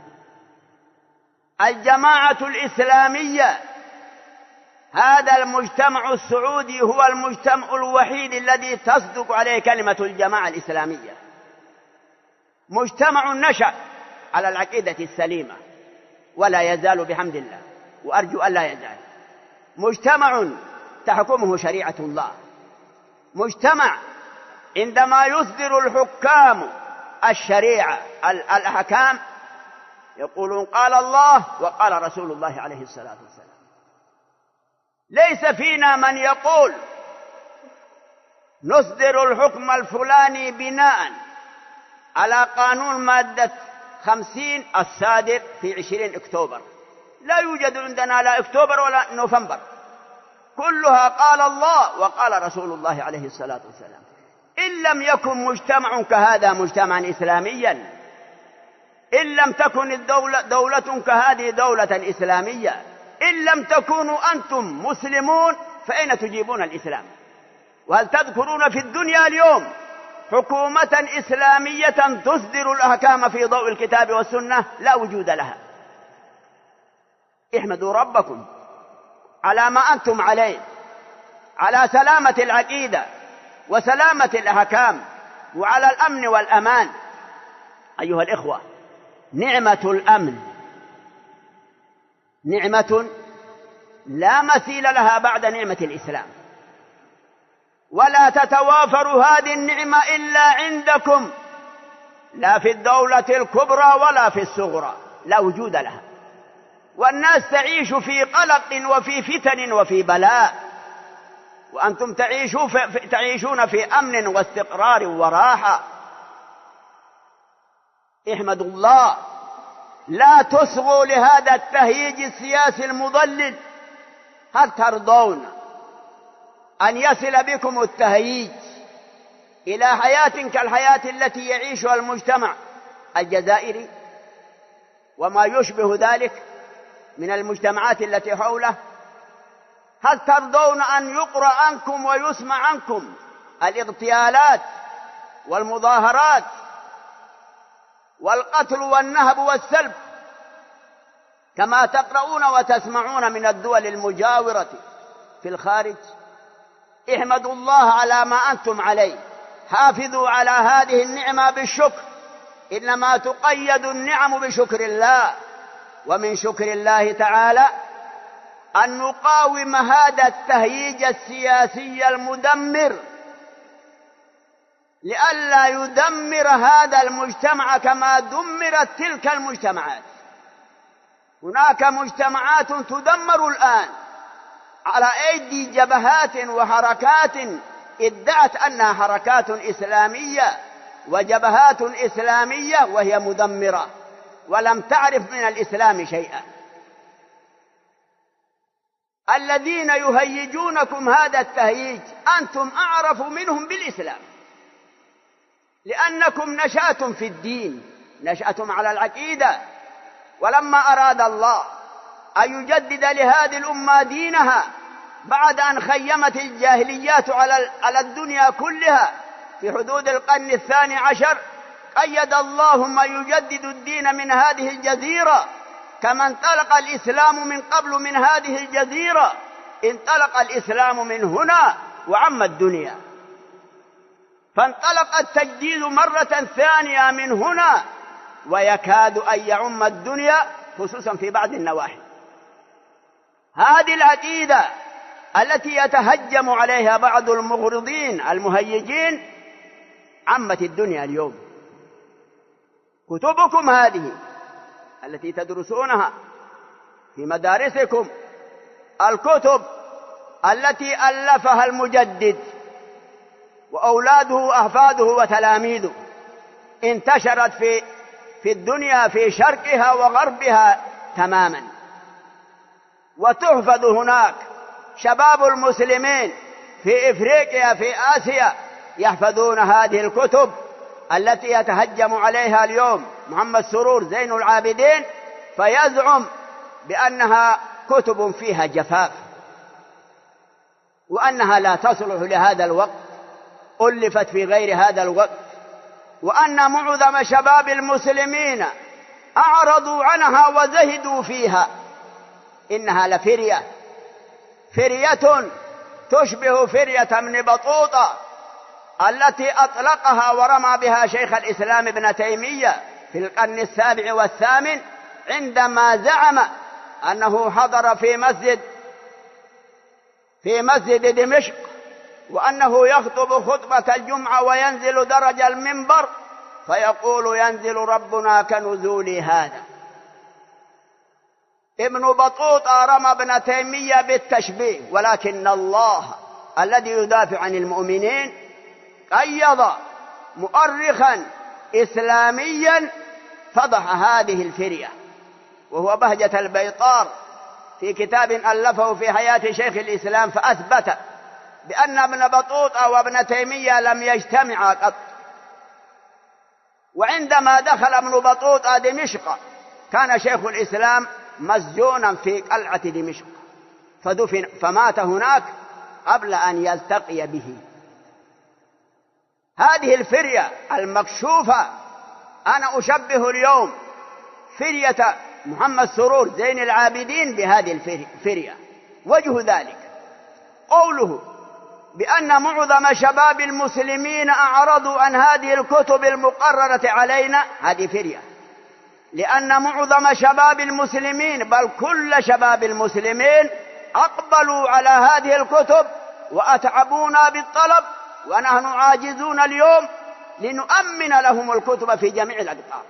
الجماعة الإسلامية هذا المجتمع السعودي هو المجتمع الوحيد الذي تصدق عليه كلمة الجماعة الإسلامية. مجتمع نشأ على العقيدة السليمة ولا يزال بحمد الله، وأرجو أن لا يزال. مجتمع تحكمه شريعة الله. مجتمع عندما يصدر الحكام الشريعة الأحكام يقولون قال الله وقال رسول الله عليه الصلاة والسلام. ليس فينا من يقول نصدر الحكم الفلاني بناء على قانون مادة 50 الصادر في 20 أكتوبر. لا يوجد عندنا لا أكتوبر ولا نوفمبر، كلها قال الله وقال رسول الله عليه الصلاة والسلام. إن لم يكن مجتمع كهذا مجتمعا إسلاميا، إن لم تكن دولة كهذه دولة إسلامية، إن لم تكونوا أنتم مسلمون فأين تجيبون الإسلام؟ وهل تذكرون في الدنيا اليوم حكومة إسلامية تصدر الأحكام في ضوء الكتاب والسنة؟ لا وجود لها. احمدوا ربكم على ما أنتم عليه، على سلامة العقيدة وسلامة الأحكام وعلى الأمن والأمان. أيها الإخوة، نعمة الأمن نعمة لا مثيل لها بعد نعمة الإسلام، ولا تتوافر هذه النعمة إلا عندكم، لا في الدولة الكبرى ولا في الصغرى، لا وجود لها. والناس تعيش في قلق وفي فتن وفي بلاء، وأنتم تعيشون في أمن واستقرار وراحة. احمدوا الله، لا تصغوا لهذا التهييج السياسي المضلل. هل ترضون أن يصل بكم التهييج إلى حياة كالحياة التي يعيشها المجتمع الجزائري وما يشبه ذلك من المجتمعات التي حوله؟ هل ترضون أن يقرأ عنكم ويسمع عنكم الاغتيالات والمظاهرات والقتل والنهب والسلب كما تقرؤون وتسمعون من الدول المجاورة في الخارج؟ احمدوا الله على ما أنتم عليه، حافظوا على هذه النعمة بالشكر، إنما تقيد النعم بشكر الله. ومن شكر الله تعالى أن نقاوم هذا التهييج السياسي المدمر لئلا يدمر هذا المجتمع كما دمرت تلك المجتمعات. هناك مجتمعات تدمر الآن على أيدي جبهات وحركات ادعت أنها حركات إسلامية وجبهات إسلامية وهي مدمرة ولم تعرف من الإسلام شيئا. الذين يهيجونكم هذا التهييج أنتم أعرف منهم بالإسلام، لأنكم نشأتم في الدين، نشأتم على العقيدة. ولما أراد الله أن يجدد لهذه الأمة دينها بعد أن خيمت الجاهليات على الدنيا كلها في حدود القرن 12، قيد الله ما يجدد الدين من هذه الجزيرة. كما انطلق الإسلام من قبل من هذه الجزيرة، انطلق الإسلام من هنا وعم الدنيا، فانطلق التجديد مرة ثانية من هنا ويكاد أن يعم الدنيا خصوصا في بعض النواحي. هذه العقيدة التي يتهجم عليها بعض المغرضين المهيجين عمت الدنيا اليوم. كتبكم هذه التي تدرسونها في مدارسكم، الكتب التي ألفها المجدد وأولاده وأحفاده وتلاميذه، انتشرت في الدنيا في شرقها وغربها تماما، وتحفظ هناك. شباب المسلمين في إفريقيا في آسيا يحفظون هذه الكتب التي يتهجم عليها اليوم محمد سرور زين العابدين، فيزعم بأنها كتب فيها جفاف وأنها لا تصلح لهذا الوقت، ألفت في غير هذا الوقت، وأن معظم شباب المسلمين أعرضوا عنها وزهدوا فيها. إنها لفرية، فرية تشبه فرية ابن بطوطة التي أطلقها ورمى بها شيخ الإسلام ابن تيمية في القرن 7 و8 عندما زعم أنه حضر في مسجد دمشق، وأنه يخطب خطبة الجمعة وينزل درج المنبر فيقول ينزل ربنا كنزول هذا. ابن بطوطة رمى ابن تيمية بالتشبيه، ولكن الله الذي يدافع عن المؤمنين قيض مؤرخا إسلاميا فضح هذه الفرية، وهو بهجة البيطار في كتاب ألفه في حياة شيخ الإسلام، فأثبت بأن ابن بطوطة وابن تيمية لم يجتمعا قط. وعندما دخل ابن بطوطة دمشق كان شيخ الإسلام مسجونا في قلعة دمشق فدفن، فمات هناك قبل أن يلتقي به. هذه الفرية المكشوفة أنا أشبه اليوم فرية محمد سرور زين العابدين بهذه الفرية. وجه ذلك قوله بأن معظم شباب المسلمين أعرضوا عن هذه الكتب المقررة علينا، هذه فرية، لأن معظم شباب المسلمين بل كل شباب المسلمين أقبلوا على هذه الكتب وأتعبونا بالطلب، ونحن عاجزون اليوم لنؤمن لهم الكتب في جميع الأقطار.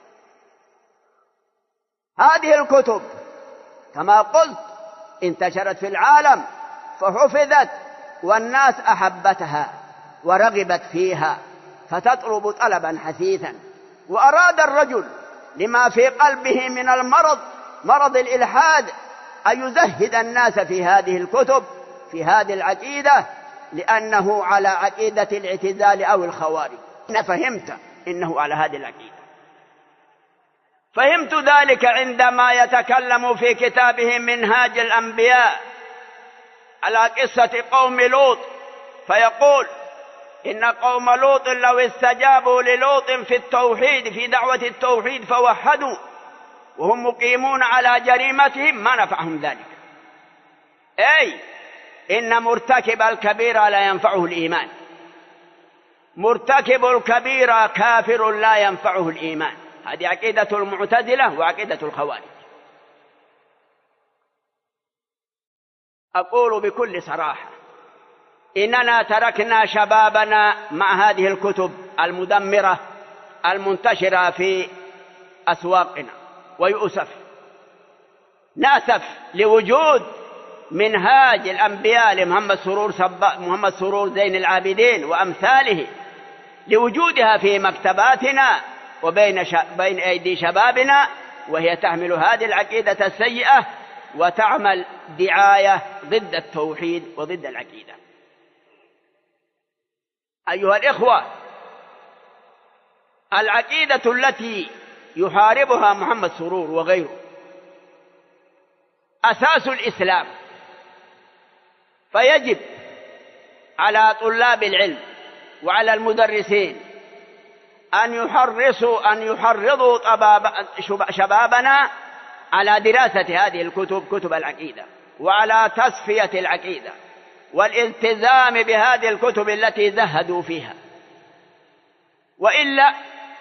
هذه الكتب كما قلت انتشرت في العالم فحفظت، والناس أحبتها ورغبت فيها فتطلب طلبا حثيثا. وأراد الرجل لما في قلبه من المرض، مرض الإلحاد، أن يزهد الناس في هذه الكتب في هذه العقيدة، لأنه على عقيدة الاعتزال أو الخوارج. أنا فهمت إنه على هذه العقيدة. فهمت ذلك عندما يتكلم في كتابه منهاج الأنبياء على قصة قوم لوط، فيقول إن قوم لوط لو استجابوا للوط في التوحيد، في دعوة التوحيد، فوحدوا وهم مقيمون على جريمتهم، ما نفعهم ذلك. أي إن مرتكب الكبيرة لا ينفعه الإيمان، مرتكب الكبيرة كافر لا ينفعه الإيمان. هذه عقيدة المعتزلة وعقيدة الخوارج. أقول بكل صراحة إننا تركنا شبابنا مع هذه الكتب المدمرة المنتشرة في أسواقنا، ويؤسف، نأسف لوجود منهاج الأنبياء لمحمد سرور زين العابدين وأمثاله، لوجودها في مكتباتنا وبين أيدي شبابنا، وهي تحمل هذه العقيدة السيئة وتعمل دعاية ضد التوحيد وضد العقيدة. أيها الإخوة، العقيدة التي يحاربها محمد سرور وغيره أساس الإسلام، فيجب على طلاب العلم وعلى المدرسين أن يحرضوا شبابنا على دراسة هذه الكتب، كتب العقيدة، وعلى تصفية العقيدة والالتزام بهذه الكتب التي زهدوا فيها. وإلا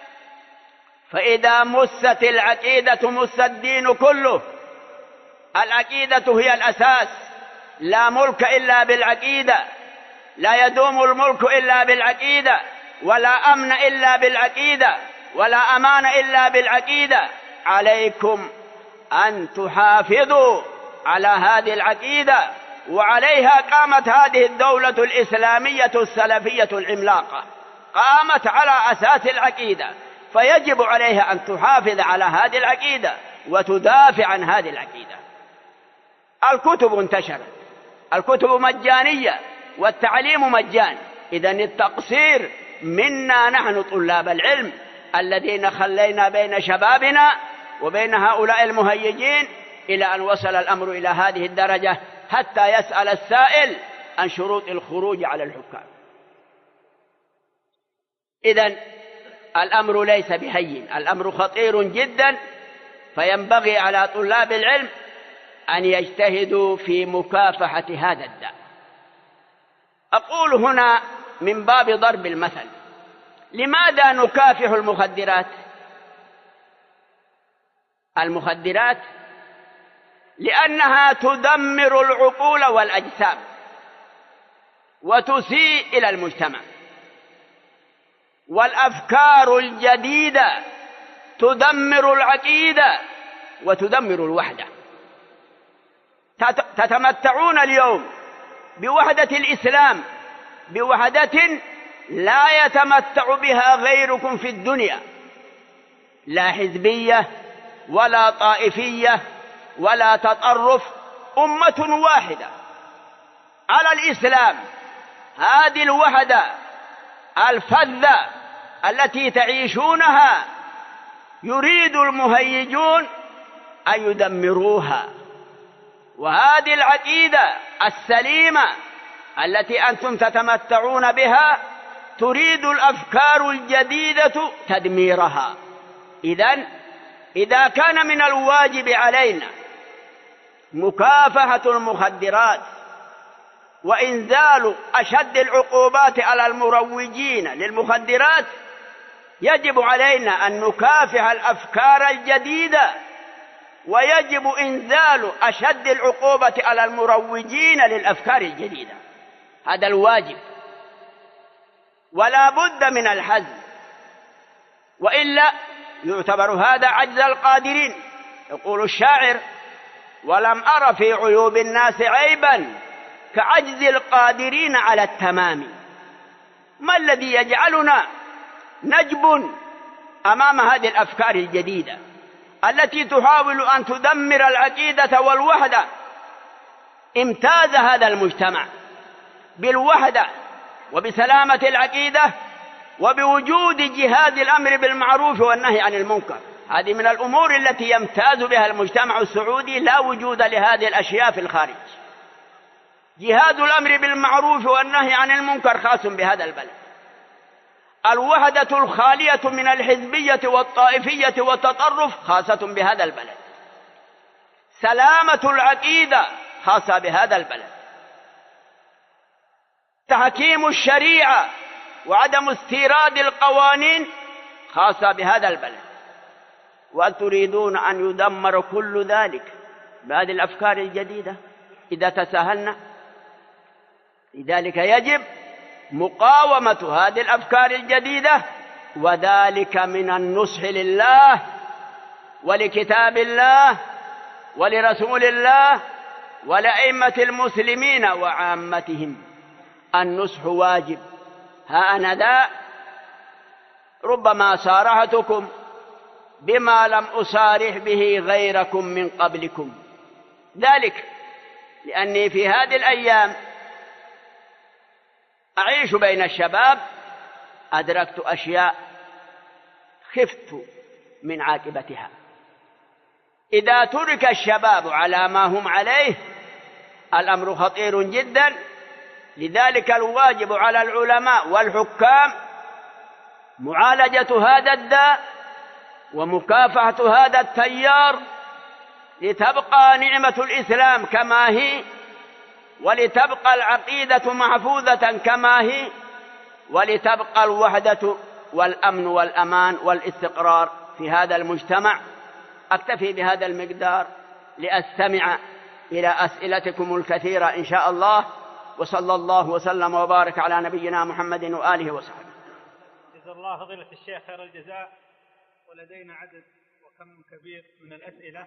فإذا مست العقيدة مس الدين كله. العقيدة هي الأساس، لا ملك إلا بالعقيدة، لا يدوم الملك إلا بالعقيدة، ولا أمن إلا بالعقيدة، ولا أمان إلا بالعقيدة. عليكم أن تحافظوا على هذه العقيدة، وعليها قامت هذه الدولة الإسلامية السلفية العملاقة، قامت على أساس العقيدة، فيجب عليها أن تحافظ على هذه العقيدة وتدافع عن هذه العقيدة. الكتب انتشرت، الكتب مجانية والتعليم مجاني، إذن التقصير منا نحن طلاب العلم الذين خلينا بين شبابنا وبين هؤلاء المهيجين، إلى أن وصل الأمر إلى هذه الدرجة حتى يسأل السائل عن شروط الخروج على الحكام. إذن الأمر ليس بهين، الأمر خطير جدا، فينبغي على طلاب العلم أن يجتهدوا في مكافحة هذا الداء. أقول هنا من باب ضرب المثل، لماذا نكافح المخدرات؟ المخدرات لأنها تدمر العقول والأجسام وتسيء إلى المجتمع، والأفكار الجديدة تدمر العقيدة وتدمر الوحدة. تتمتعون اليوم بوحدة الإسلام، بوحدة لا يتمتع بها غيركم في الدنيا، لا حزبية ولا طائفية ولا تطرف، أمة واحدة على الإسلام. هذه الوحدة الفذة التي تعيشونها يريد المهيجون أن يدمروها، وهذه العقيدة السليمة التي أنتم تتمتعون بها تريد الأفكار الجديدة تدميرها. إذا كان من الواجب علينا مكافحة المخدرات وإنزال أشد العقوبات على المروجين للمخدرات، يجب علينا أن نكافح الأفكار الجديدة، ويجب إنزال أشد العقوبة على المروجين للأفكار الجديدة. هذا الواجب، ولا بد من الحزم، وإلا يعتبر هذا عجز القادرين. يقول الشاعر: ولم أر في عيوب الناس عيبا كعجز القادرين على التمام. ما الذي يجعلنا نجبن أمام هذه الأفكار الجديدة التي تحاول أن تدمر العقيدة والوحدة؟ امتاز هذا المجتمع بالوحدة وبسلامة العقيدة وبوجود جهاد الأمر بالمعروف والنهي عن المنكر، هذه من الأمور التي يمتاز بها المجتمع السعودي، لا وجود لهذه الأشياء في الخارج. جهاد الأمر بالمعروف والنهي عن المنكر خاص بهذا البلد. الوحدة الخالية من الحزبية والطائفية والتطرف خاصة بهذا البلد. سلامة العقيدة خاصة بهذا البلد. تحكيم الشريعة وعدم استيراد القوانين خاصة بهذا البلد. وتريدون أن يدمر كل ذلك بهذه الأفكار الجديدة إذا تساهلنا. لذلك يجب مقاومة هذه الأفكار الجديدة، وذلك من النصح لله ولكتاب الله ولرسول الله ولأئمة المسلمين وعامتهم. النصح واجب. ها أنا ذا ربما صارحتكم بما لم أصارح به غيركم من قبلكم، ذلك لأني في هذه الأيام أعيش بين الشباب، أدركت أشياء خفت من عاقبتها. إذا ترك الشباب على ما هم عليه الأمر خطير جدا. لذلك الواجب على العلماء والحكام معالجة هذا الداء ومكافحة هذا التيار، لتبقى نعمة الإسلام كما هي، ولتبقى العقيدة محفوظة كما هي، ولتبقى الوحدة والأمن والأمان والاستقرار في هذا المجتمع. أكتفي بهذا المقدار لأستمع إلى أسئلتكم الكثيرة إن شاء الله، وصلى الله وسلم وبارك على نبينا محمد وآله وصحبه. جزا الله فضيلة الشيخ خير الجزاء. ولدينا عدد وكم كبير من الأسئلة.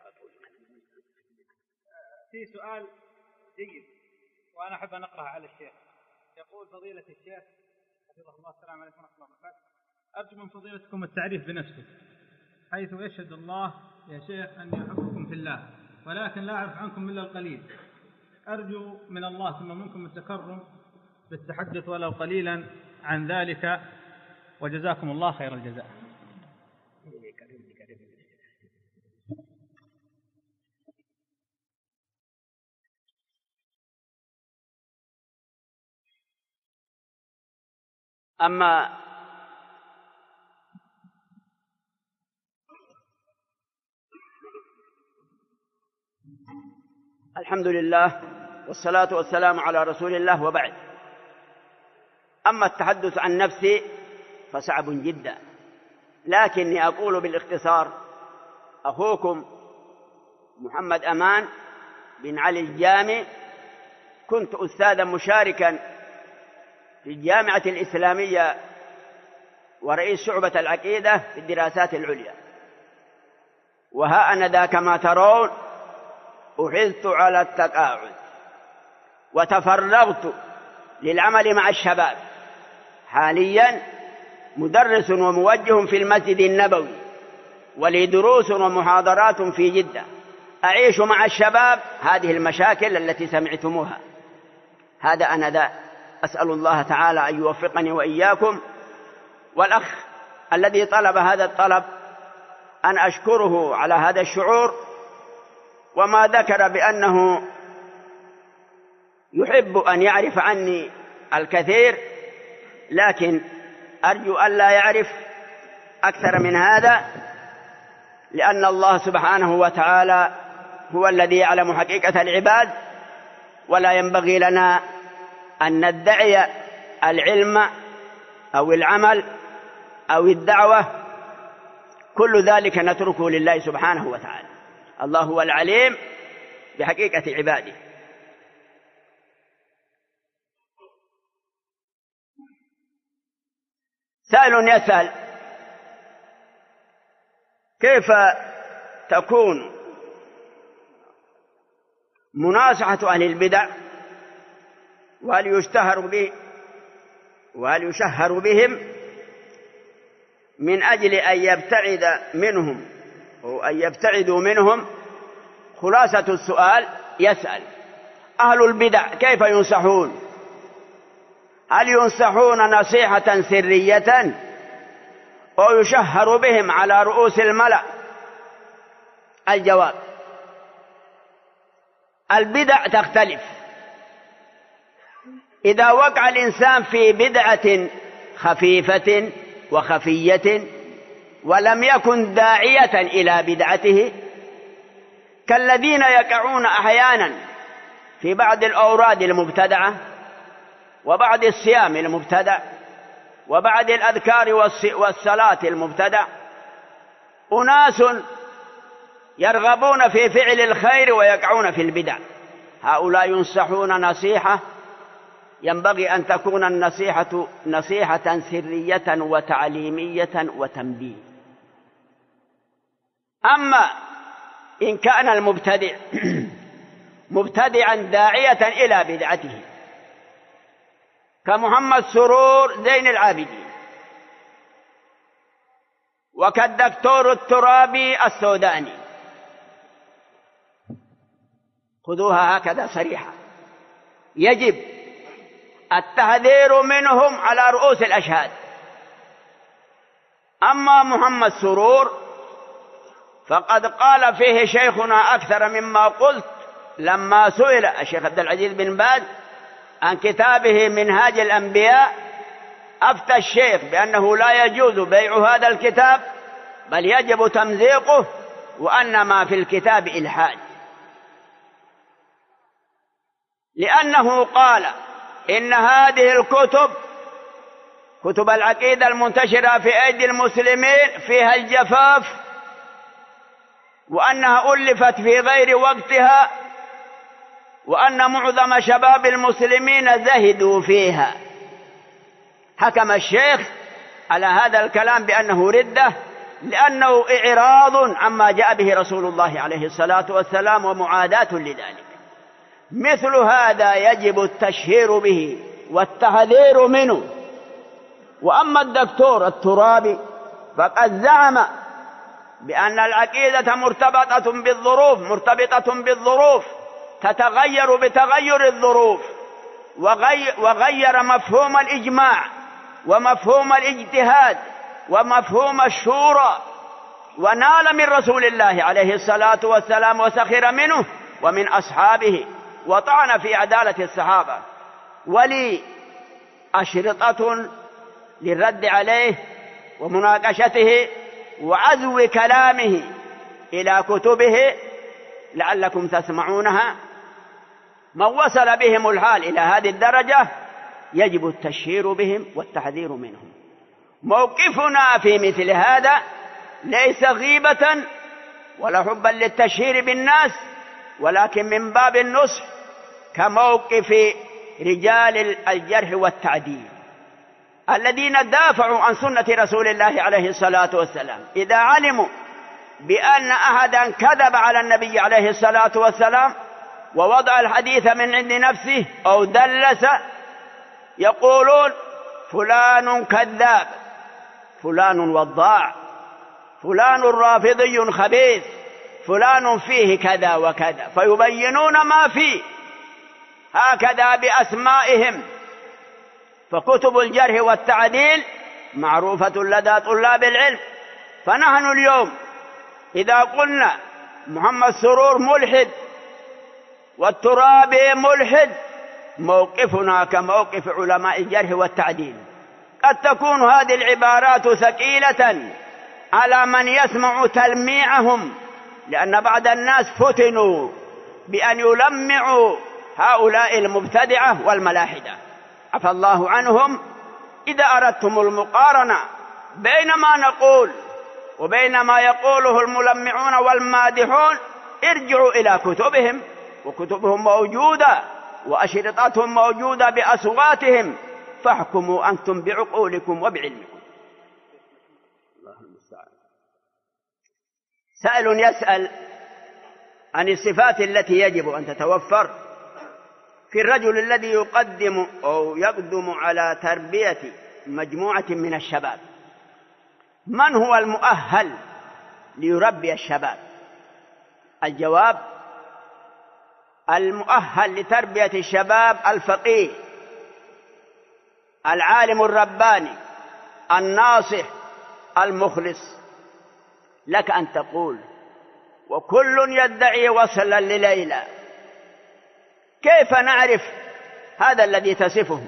في سؤال جيد وأنا أحب أن أقرأه على الشيخ. يقول فضيلة الشيخ حفظه الله، السلام عليكم ورحمة الله وبركاته، أرجو من فضيلتكم التعريف بنفسه، حيث يشهد الله يا شيخ أني أحبكم في الله، ولكن لا أعرف عنكم إلا القليل. أرجو من الله ثم منكم التكرم بالتحدث ولو قليلا عن ذلك، وجزاكم الله خير الجزاء. أما الحمد لله والصلاة والسلام على رسول الله، وبعد. أما التحدث عن نفسي فصعب جدا، لكني أقول بالاختصار: أخوكم محمد أمان بن علي الجامي، كنت أستاذا مشاركا في الجامعة الإسلامية ورئيس شعبة العقيدة في الدراسات العليا، وها أنا ذا كما ترون أحثت على التقاعد وتفرغت للعمل مع الشباب. حاليا مدرس وموجه في المسجد النبوي، ولي دروس ومحاضرات في جدة. أعيش مع الشباب هذه المشاكل التي سمعتموها. هذا أنا ذا، أسأل الله تعالى أن يوفقني وإياكم. والأخ الذي طلب هذا الطلب أن أشكره على هذا الشعور، وما ذكر بأنه يحب أن يعرف عني الكثير، لكن أرجو أن لا يعرف أكثر من هذا، لأن الله سبحانه وتعالى هو الذي يعلم حقيقة العباد، ولا ينبغي لنا أن ندعي العلم أو العمل أو الدعوة، كل ذلك نتركه لله سبحانه وتعالى. الله هو العليم بحقيقة عباده. سائل يسأل: كيف تكون مناصحة أهل البدع، وهل يشهر بهم من أجل أن يبتعد منهم أو أن يبتعدوا منهم؟ خلاصة السؤال يسأل: أهل البدع كيف ينصحون؟ هل ينصحون نصيحة سرية ويشهر بهم على رؤوس الملأ. الجواب: البدع تختلف. إذا وقع الإنسان في بدعة خفيفة وخفية ولم يكن داعية إلى بدعته، كالذين يقعون أحيانا في بعض الأوراد المبتدعة وبعض الصيام المبتدع وبعض الأذكار والصلاة المبتدع، أناس يرغبون في فعل الخير ويقعون في البدع. هؤلاء ينصحون نصيحة ينبغي أن تكون النصيحة نصيحة سرية وتعليمية وتنبيه. أما إن كان المبتدع مبتدعا داعية إلى بدعته كمحمد سرور زين العابدين وكالدكتور الترابي السوداني، خذوها هكذا صريحة، يجب التحذير منهم على رؤوس الأشهاد. أما محمد سرور فقد قال فيه شيخنا أكثر مما قلت لما سئل الشيخ عبد العزيز بن باز عن كتابه منهاج الأنبياء، أفتى الشيخ بأنه لا يجوز بيع هذا الكتاب بل يجب تمزيقه، وأن ما في الكتاب إلحاد، لأنه قال إن هذه الكتب كتب العقيدة المنتشرة في أيدي المسلمين فيها الجفاف، وأنها ألفت في غير وقتها، وأن معظم شباب المسلمين زهدوا فيها. حكم الشيخ على هذا الكلام بأنه ردة، لأنه إعراض عما جاء به رسول الله عليه الصلاة والسلام ومعاداة لذلك. مثل هذا يجب التشهير به والتحذير منه. وأما الدكتور الترابي فقد زعم بأن العقيدة مرتبطة بالظروف تتغير بتغير الظروف، وغير مفهوم الإجماع ومفهوم الاجتهاد ومفهوم الشورى، ونال من رسول الله عليه الصلاة والسلام وسخر منه ومن أصحابه، وطعن في عدالة الصحابة. ولي أشرطة للرد عليه ومناقشته وعزو كلامه إلى كتبه لعلكم تسمعونها. من وصل بهم الحال إلى هذه الدرجة يجب التشهير بهم والتحذير منهم. موقفنا في مثل هذا ليس غيبة ولا حبا للتشهير بالناس، ولكن من باب النصح، كموقف رجال الجرح والتعديل الذين دافعوا عن سنة رسول الله عليه الصلاة والسلام. إذا علموا بأن أحدا كذب على النبي عليه الصلاة والسلام ووضع الحديث من عند نفسه أو دلس، يقولون فلان كذاب، فلان وضاع، فلان رافضي خبيث، فلان فيه كذا وكذا، فيبينون ما فيه هكذا بأسمائهم. فكتب الجرح والتعديل معروفة لدى طلاب العلم. فنحن اليوم إذا قلنا محمد سرور ملحد والترابي ملحد، موقفنا كموقف علماء الجرح والتعديل. قد تكون هذه العبارات ثقيلة على من يسمع تلميعهم، لأن بعض الناس فتنوا بأن يلمعوا هؤلاء المبتدعة والملاحدة، عفى الله عنهم. إذا أردتم المقارنة بين ما نقول وبين ما يقوله الملمعون والمادحون، ارجعوا إلى كتبهم، وكتبهم موجودة وأشرطتهم موجودة بأصواتهم، فاحكموا أنتم بعقولكم وبعلمكم. الله المستعان. سائل يسأل عن الصفات التي يجب أن تتوفر في الرجل الذي يقدم أو يقدم على تربية مجموعة من الشباب. من هو المؤهل ليربي الشباب؟ الجواب: المؤهل لتربية الشباب الفقيه العالم الرباني الناصح المخلص لك أن تقول وكل يدعي وصلا لليلى، كيف نعرف هذا الذي تصفه؟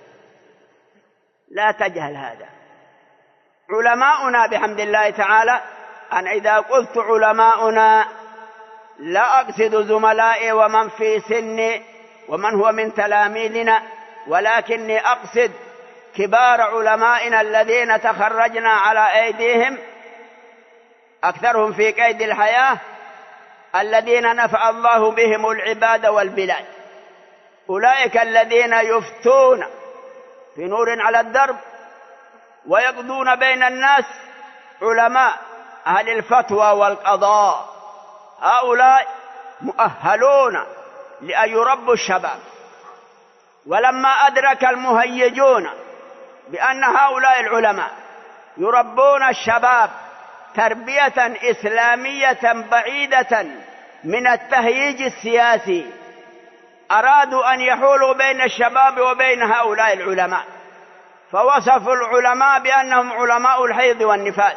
لا تجهل هذا. علماؤنا بحمد الله تعالى، أنا إذا قلت علماؤنا لا أقصد زملائي ومن في سني ومن هو من تلاميذنا، ولكني أقصد كبار علمائنا الذين تخرجنا على أيديهم، أكثرهم في قيد الحياة، الذين نفع الله بهم العباد والبلاد. أولئك الذين يفتون في نور على الدرب ويقضون بين الناس، علماء أهل الفتوى والقضاء. هؤلاء مؤهلون لأن يربوا الشباب. ولما أدرك المهيجون بأن هؤلاء العلماء يربون الشباب تربية إسلامية بعيدة من التهييج السياسي، أرادوا أن يحولوا بين الشباب وبين هؤلاء العلماء، فوصفوا العلماء بأنهم علماء الحيض والنفاس،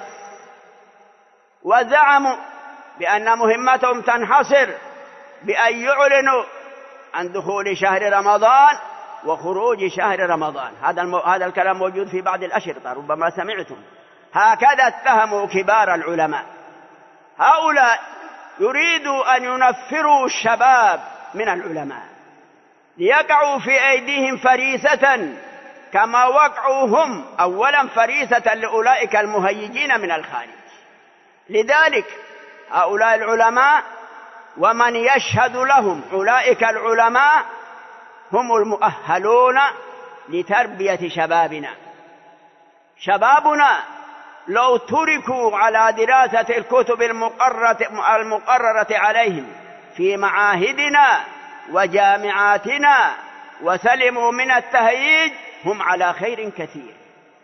وزعموا بأن مهمتهم تنحصر بأن يعلنوا عن دخول شهر رمضان وخروج شهر رمضان. هذا الكلام موجود في بعض الأشرطة ربما سمعتم. هكذا اتهموا كبار العلماء. هؤلاء يريدوا أن ينفروا الشباب من العلماء ليقعوا في أيديهم فريسة كما وقعوا هم أولا فريسة لأولئك المهيجين من الخارج. لذلك هؤلاء العلماء ومن يشهد لهم أولئك العلماء هم المؤهلون لتربية شبابنا. شبابنا لو تركوا على دراسة الكتب المقررة عليهم في معاهدنا وجامعاتنا وسلموا من التهييج هم على خير كثير.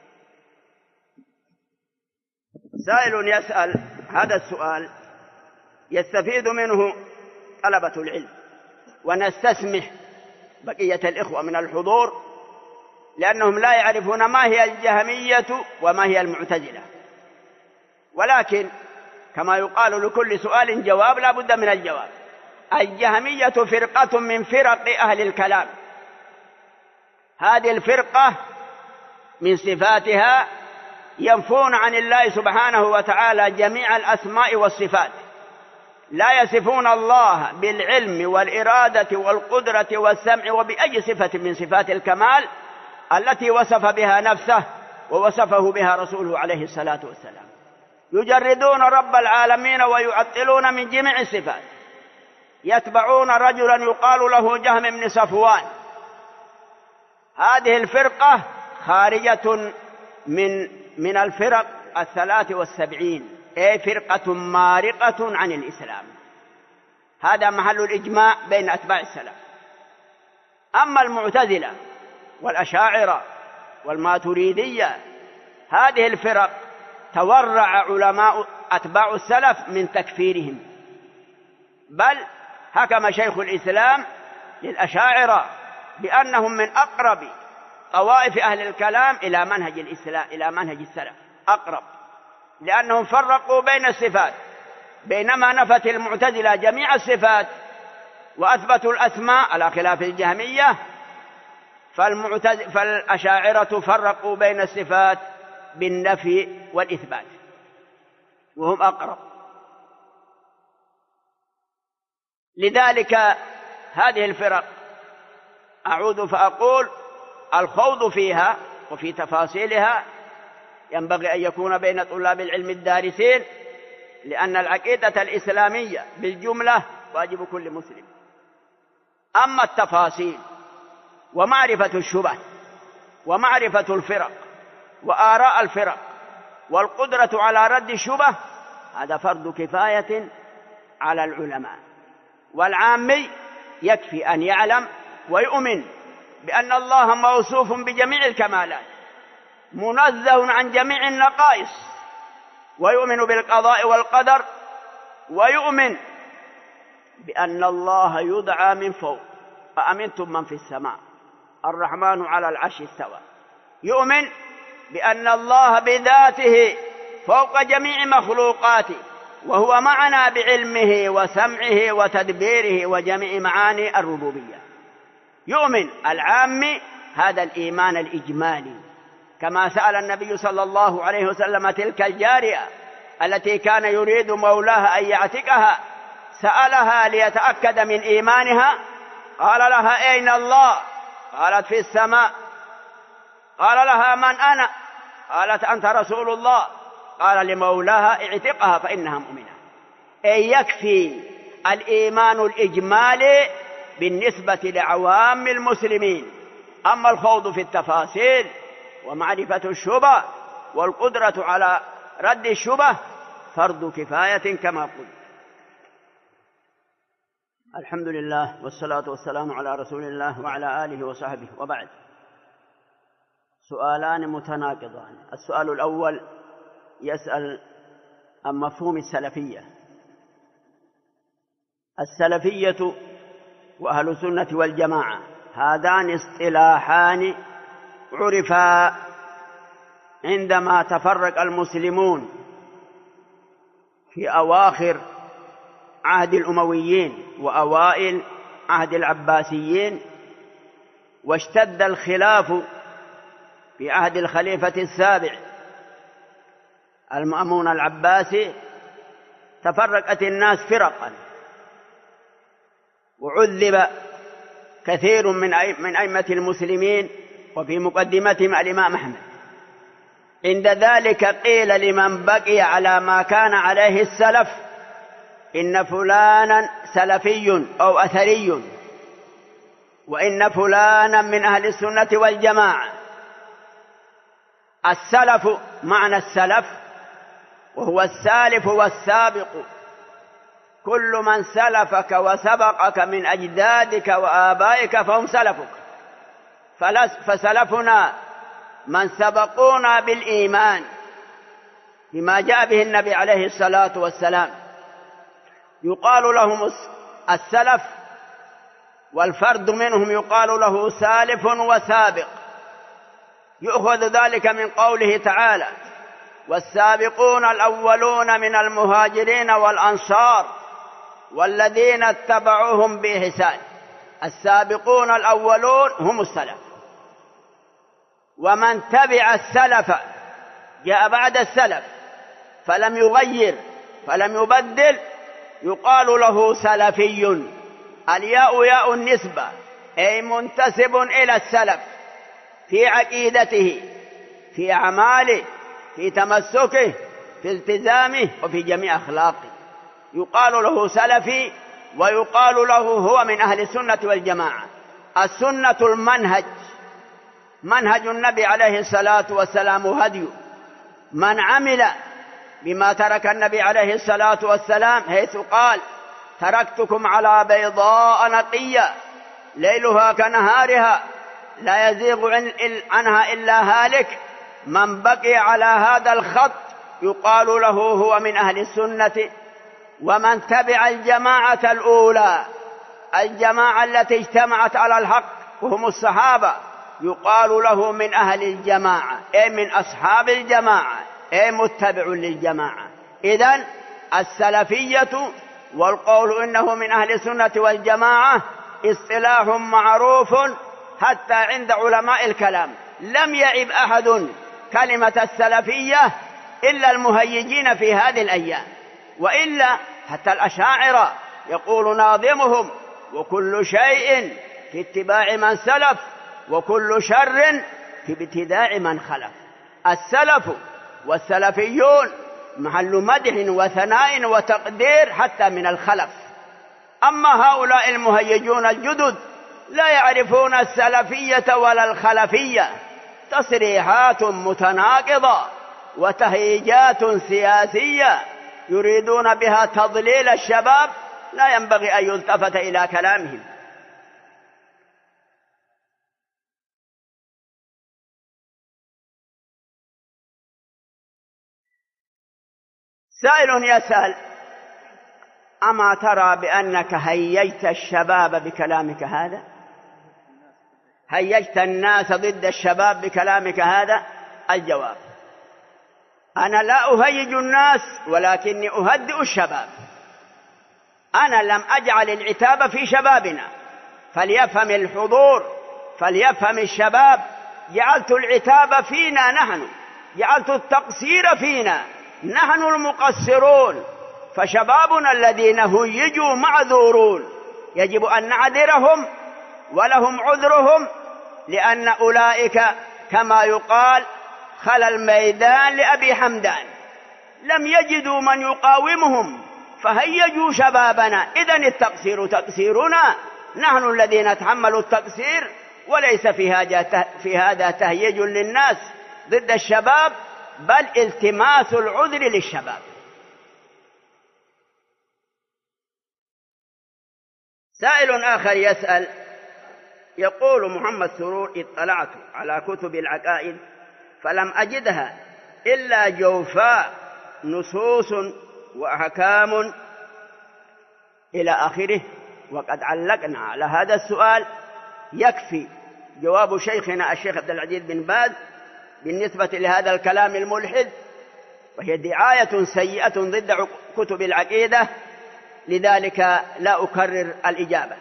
سائل يسأل هذا السؤال يستفيد منه طلبة العلم، ونستسمح بقية الإخوة من الحضور لأنهم لا يعرفون ما هي الجهمية وما هي المعتزلة، ولكن كما يقال لكل سؤال جواب لا بد من الجواب. الجهمية فرقة من فرق أهل الكلام. هذه الفرقة من صفاتها ينفون عن الله سبحانه وتعالى جميع الأسماء والصفات، لا يصفون الله بالعلم والإرادة والقدرة والسمع وبأي صفة من صفات الكمال التي وصف بها نفسه ووصفه بها رسوله عليه الصلاة والسلام. يجردون رب العالمين ويعطلون من جميع الصفات. يتبعون رجلا يقال له جهم بن صفوان. هذه الفرقة خارجة من الفرق 73، أي فرقة مارقة عن الإسلام. هذا محل الإجماع بين أتباع السلف. أما المعتزلة والأشاعرة والماتريدية، هذه الفرق تورع علماء أتباع السلف من تكفيرهم، بل حكم شيخ الإسلام للأشاعرة بأنهم من أقرب طوائف أهل الكلام إلى منهج الإسلام، إلى منهج السلف أقرب، لأنهم فرقوا بين الصفات، بينما نفت المعتزلة جميع الصفات وأثبتوا الأسماء على خلاف الجهمية، فالأشاعرة فرقوا بين الصفات بالنفي والإثبات وهم أقرب. لذلك هذه الفرق أعود فأقول الخوض فيها وفي تفاصيلها ينبغي أن يكون بين طلاب العلم الدارسين، لأن العقيدة الإسلامية بالجملة واجب كل مسلم. أما التفاصيل ومعرفة الشبه ومعرفة الفرق وآراء الفرق والقدرة على رد الشبه، هذا فرض كفاية على العلماء. والعامي يكفي أن يعلم ويؤمن بأن الله موصوف بجميع الكمالات منزه عن جميع النقائص، ويؤمن بالقضاء والقدر، ويؤمن بأن الله يدعى من فوق، أأمنتم من في السماء الرحمن على العرش استوى. يؤمن بأن الله بذاته فوق جميع مخلوقاته، وهو معنا بعلمه وسمعه وتدبيره وجميع معاني الربوبية. يؤمن العامي هذا الإيمان الإجمالي، كما سأل النبي صلى الله عليه وسلم تلك الجارية التي كان يريد مولاها أن يعتقها، سألها ليتأكد من إيمانها، قال لها: أين الله؟ قالت: في السماء. قال لها: من أنا؟ قالت: أنت رسول الله. قال لمولاها: اعتقها فإنها مؤمنة. أي يكفي الإيمان الإجمالي بالنسبة لعوام المسلمين. أما الخوض في التفاصيل ومعرفة الشبه والقدرة على رد الشبه فرض كفاية كما قلت. الحمد لله والصلاة والسلام على رسول الله وعلى آله وصحبه، وبعد. سؤالان متناقضان. السؤال الأول يسأل عن مفهوم السلفية. السلفية وأهل السنة والجماعة هذان اصطلاحان عرفا عندما تفرق المسلمون في أواخر عهد الأمويين وأوائل عهد العباسيين، واشتد الخلاف في عهد الخليفة السابع المأمون العباسي. تفرقت الناس فرقا، وعذب كثير من أئمة المسلمين، وفي مقدمتهم الإمام أحمد. عند ذلك قيل لمن بقي على ما كان عليه السلف: إن فلانا سلفي أو أثري، وإن فلانا من أهل السنة والجماعة. السلف معنى السلف وهو السالف والسابق، كل من سلفك وسبقك من أجدادك وآبائك فهم سلفك. فسلفنا من سبقونا بالإيمان بما جاء به النبي عليه الصلاة والسلام، يقال لهم السلف، والفرد منهم يقال له سالف وسابق. يؤخذ ذلك من قوله تعالى: والسابقون الأولون من المهاجرين والأنصار والذين اتبعوهم بإحسان. السابقون الأولون هم السلف، ومن تبع السلف جاء بعد السلف فلم يغير فلم يبدل يقال له سلفي. الياء ياء النسبة، أي منتسب إلى السلف في عقيدته، في أعماله، في تمسكه، في التزامه، وفي جميع أخلاقه. يقال له سلفي، ويقال له هو من أهل السنة والجماعة. السنة المنهج، منهج النبي عليه الصلاة والسلام هديه. من عمل بما ترك النبي عليه الصلاة والسلام، حيث قال: تركتكم على بيضاء نقية ليلها كنهارها لا يزيغ عنها إلا هالك. من بقي على هذا الخط يقال له هو من أهل السنة. ومن تبع الجماعة الأولى، الجماعة التي اجتمعت على الحق وهم الصحابة، يقال له من أهل الجماعة، أي من أصحاب الجماعة، أي متبع للجماعة. إذن السلفية والقول إنه من أهل السنة والجماعة اصطلاح معروف حتى عند علماء الكلام. لم يعب أحد كلمة السلفية إلا المهيجين في هذه الأيام، وإلا حتى الأشاعرة يقول ناظمهم: وكل شيء في اتباع من سلف، وكل شر في ابتداع من خلف. السلف والسلفيون محل مدح وثناء وتقدير حتى من الخلف. أما هؤلاء المهيجون الجدد لا يعرفون السلفية ولا الخلفية، تصريحات متناقضة وتهييجات سياسية يريدون بها تضليل الشباب، لا ينبغي أن يلتفت إلى كلامهم. سائل يسأل: أما ترى بأنك هيجت الشباب بكلامك هذا؟ هيجت الناس ضد الشباب بكلامك هذا؟ الجواب: أنا لا أهيج الناس ولكني أهدئ الشباب. أنا لم أجعل العتاب في شبابنا، فليفهم الحضور، فليفهم الشباب، جعلت العتاب فينا نحن، جعلت التقصير فينا نحن المقصرون، فشبابنا الذين هيجوا معذورون، يجب أن نعذرهم ولهم عذرهم، لأن أولئك كما يقال خلى الميدان لأبي حمدان، لم يجدوا من يقاومهم فهيجوا شبابنا. إذن التقصير تقصيرنا، نحن الذين نتحمل التقصير، وليس في هذا تهيج للناس ضد الشباب، بل التماس العذر للشباب. سائل آخر يسأل يقول: محمد سرور، اطلعت على كتب العقائد فلم أجدها إلا جوفاء نصوص وأحكام إلى آخره. وقد علقنا على هذا السؤال، يكفي جواب شيخنا الشيخ عبد العزيز بن باز بالنسبة لهذا الكلام الملحد، وهي دعاية سيئة ضد كتب العقيدة، لذلك لا أكرر الإجابة.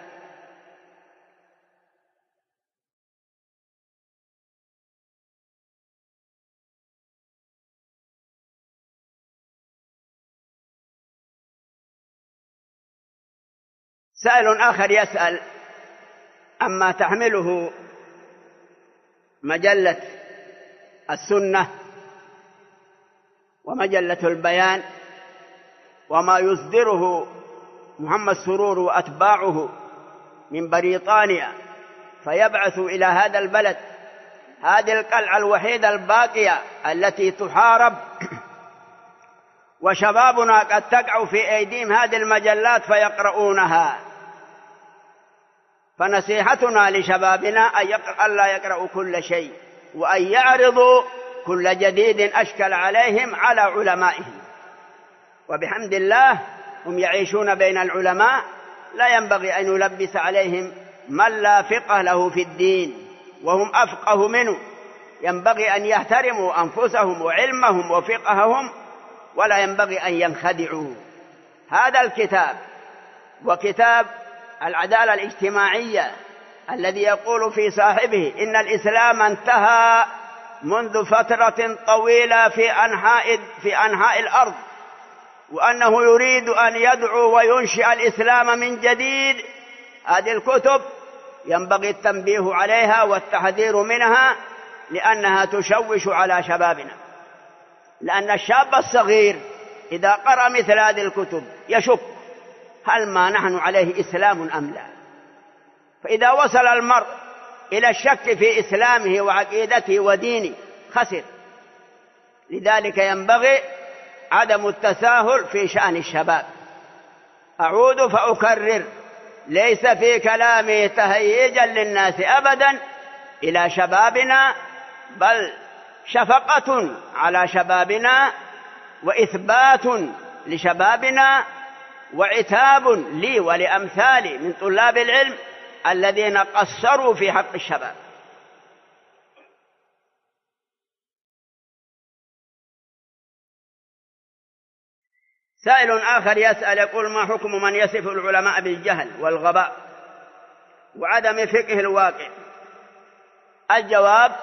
سائل آخر يسأل عما تحمله مجلة السنة ومجلة البيان وما يصدره محمد سرور وأتباعه من بريطانيا، فيبعث إلى هذا البلد هذه القلعة الوحيدة الباقية التي تحارب، وشبابنا قد تقع في أيديهم هذه المجلات فيقرؤونها. فنصيحتنا لشبابنا أن لا يقرأوا كل شيء، وأن يعرضوا كل جديد أشكل عليهم على علمائهم. وبحمد الله هم يعيشون بين العلماء، لا ينبغي أن يلبس عليهم من لا فقه له في الدين وهم أفقه منه. ينبغي أن يحترموا أنفسهم وعلمهم وفقههم، ولا ينبغي أن ينخدعوا. هذا الكتاب وكتاب العدالة الاجتماعية الذي يقول في صاحبه إن الإسلام انتهى منذ فترة طويلة في أنحاء الأرض، وأنه يريد أن يدعو وينشئ الإسلام من جديد. هذه الكتب ينبغي التنبيه عليها والتحذير منها، لأنها تشوش على شبابنا. لأن الشاب الصغير إذا قرأ مثل هذه الكتب يشك هل ما نحن عليه إسلام أم لا. فإذا وصل المرء إلى الشك في إسلامه وعقيدته ودينه خسر. لذلك ينبغي عدم التساهل في شأن الشباب. أعود فأكرر: ليس في كلامي تهييجا للناس أبدا إلى شبابنا، بل شفقة على شبابنا وإثبات لشبابنا وعتاب لي ولأمثالي من طلاب العلم الذين قصروا في حق الشباب. سائل آخر يسأل يقول: ما حكم من يصف العلماء بالجهل والغباء وعدم فقه الواقع؟ الجواب: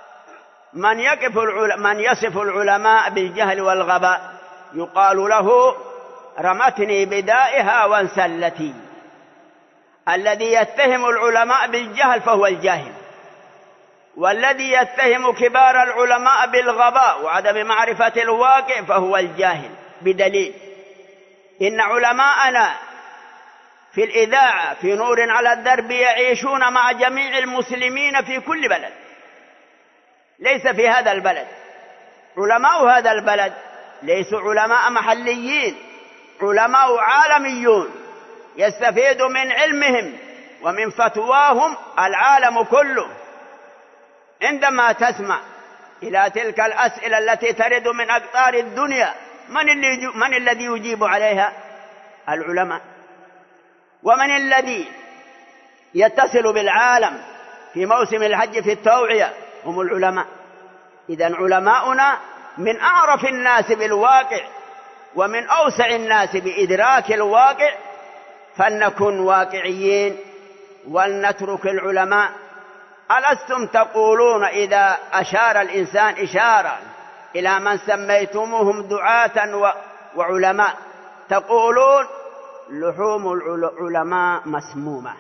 من يصف العلماء بالجهل والغباء يقال له: رمتني بدائها وانسلتي. الذي يتهم العلماء بالجهل فهو الجاهل، والذي يتهم كبار العلماء بالغباء وعدم معرفة الواقع فهو الجاهل، بدليل إن علماءنا في الإذاعة في نور على الدرب يعيشون مع جميع المسلمين في كل بلد، ليس في هذا البلد. علماء هذا البلد ليسوا علماء محليين، علماء عالميون يستفيد من علمهم ومن فتواهم العالم كله. عندما تسمع إلى تلك الأسئلة التي ترد من أقطار الدنيا، من الذي يجيب عليها؟ العلماء. ومن الذي يتصل بالعالم في موسم الحج في التوعية؟ هم العلماء. إذن علماؤنا من أعرف الناس بالواقع ومن أوسع الناس بإدراك الواقع، فلنكن واقعيين ولنترك العلماء. ألستم تقولون إذا أشار الإنسان إشارة إلى من سميتموهم دعاة وعلماء تقولون لحوم العلماء مسمومة؟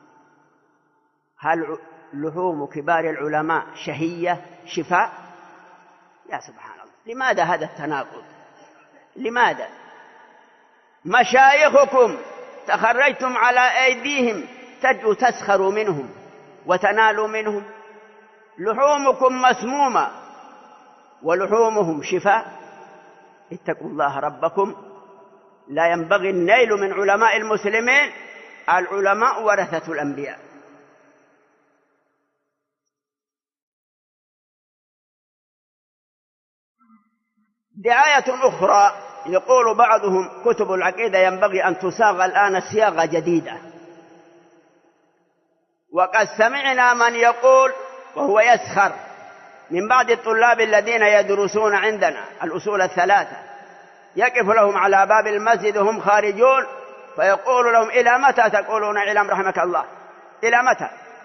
هل لحوم كبار العلماء شهية شفاء؟ يا سبحان الله، لماذا هذا التناقض؟ لماذا؟ مشايخكم تخرجتم على أيديهم تسخروا منهم وتنالوا منهم. لحومكم مسمومة ولحومهم شفاء. اتقوا الله ربكم، لا ينبغي النيل من علماء المسلمين. العلماء ورثة الأنبياء. دعاية أخرى يقول بعضهم كتب العقيدة ينبغي أن تصاغ الآن صياغة جديدة، وقد سمعنا من يقول وهو يسخر من بعض الطلاب الذين يدرسون عندنا الأصول الثلاثة، يقف لهم على باب المسجد وهم خارجون فيقول لهم: إلى متى تقولون علم رحمك الله؟ إلى متى؟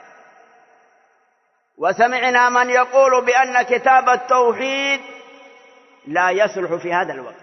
وسمعنا من يقول بأن كتاب التوحيد لا يصلح في هذا الوقت.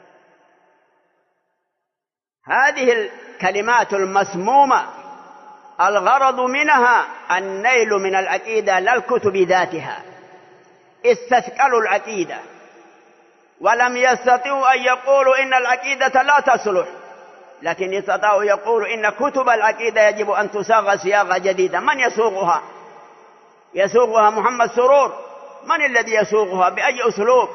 هذه الكلمات المسمومة الغرض منها النيل من العقيدة لا الكتب ذاتها. استثقلوا العقيدة ولم يستطيعوا أن يقولوا إن العقيدة لا تصلح، لكن استطاعوا يقولوا إن كتب العقيدة يجب أن تصاغ صياغة جديدة. من يسوغها؟ يسوغها محمد سرور. من الذي يسوغها؟ بأي أسلوب؟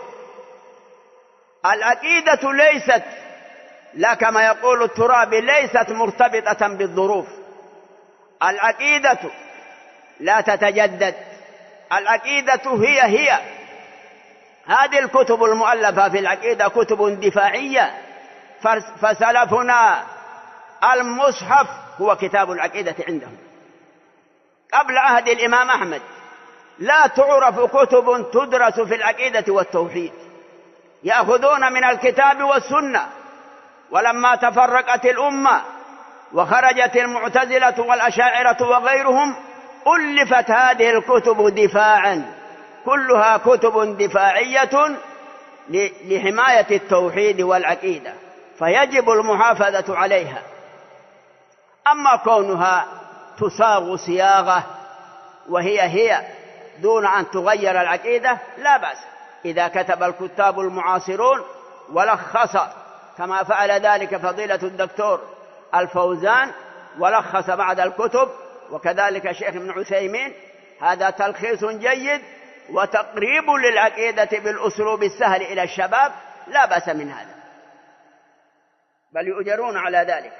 العقيدة ليست لا كما يقول الترابي ليست مرتبطة بالظروف. العقيدة لا تتجدد، العقيدة هي. هذه الكتب المؤلفة في العقيدة كتب دفاعية، فسلفنا المصحف هو كتاب العقيدة عندهم. قبل عهد الإمام أحمد لا تعرف كتب تدرس في العقيدة والتوحيد، يأخذون من الكتاب والسنة. ولما تفرقت الأمة وخرجت المعتزلة والأشاعرة وغيرهم ألفت هذه الكتب دفاعا، كلها كتب دفاعية لحماية التوحيد والعقيدة، فيجب المحافظة عليها. أما كونها تصاغ صياغة وهي دون أن تغير العقيدة لا بأس. إذا كتب الكتاب المعاصرون ولخص كما فعل ذلك فضيلة الدكتور الفوزان ولخص بعض الكتب، وكذلك شيخ ابن عثيمين، هذا تلخيص جيد وتقريب للعقيدة بالأسلوب السهل إلى الشباب، لا بأس من هذا، بل يؤجرون على ذلك.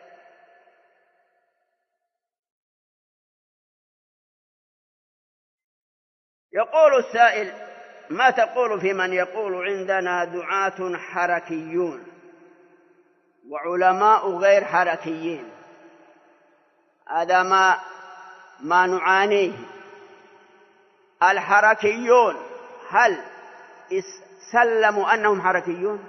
يقول السائل: ما تقول في من يقول عندنا دعاة حركيون وعلماء غير حركيين؟ هذا ما نعانيه. الحركيون هل سلموا أنهم حركيون؟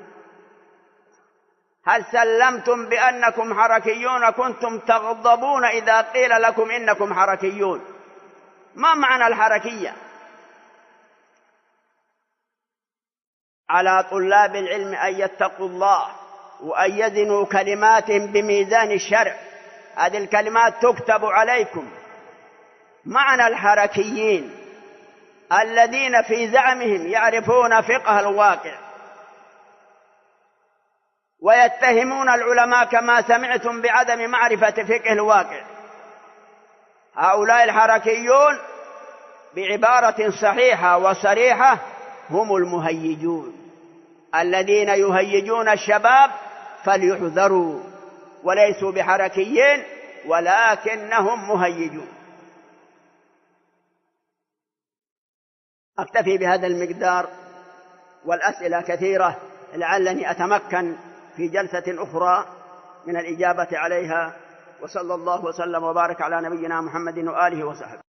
هل سلمتم بأنكم حركيون؟ كنتم تغضبون إذا قيل لكم إنكم حركيون. ما معنى الحركية؟ على طلاب العلم أن يتقوا الله وأن يزنوا كلماتهم بميزان الشرع. هذه الكلمات تكتب عليكم. معنى الحركيين الذين في زعمهم يعرفون فقه الواقع ويتهمون العلماء كما سمعتم بعدم معرفة فقه الواقع. هؤلاء الحركيون بعبارة صحيحة وصريحة هم المهيجون، الذين يهيجون الشباب فليحذروا، وليسوا بحركيين ولكنهم مهيجون. أكتفي بهذا المقدار، والأسئلة كثيرة لعلني أتمكن في جلسة أخرى من الإجابة عليها. وصلى الله وسلم وبارك على نبينا محمد وآله وصحبه.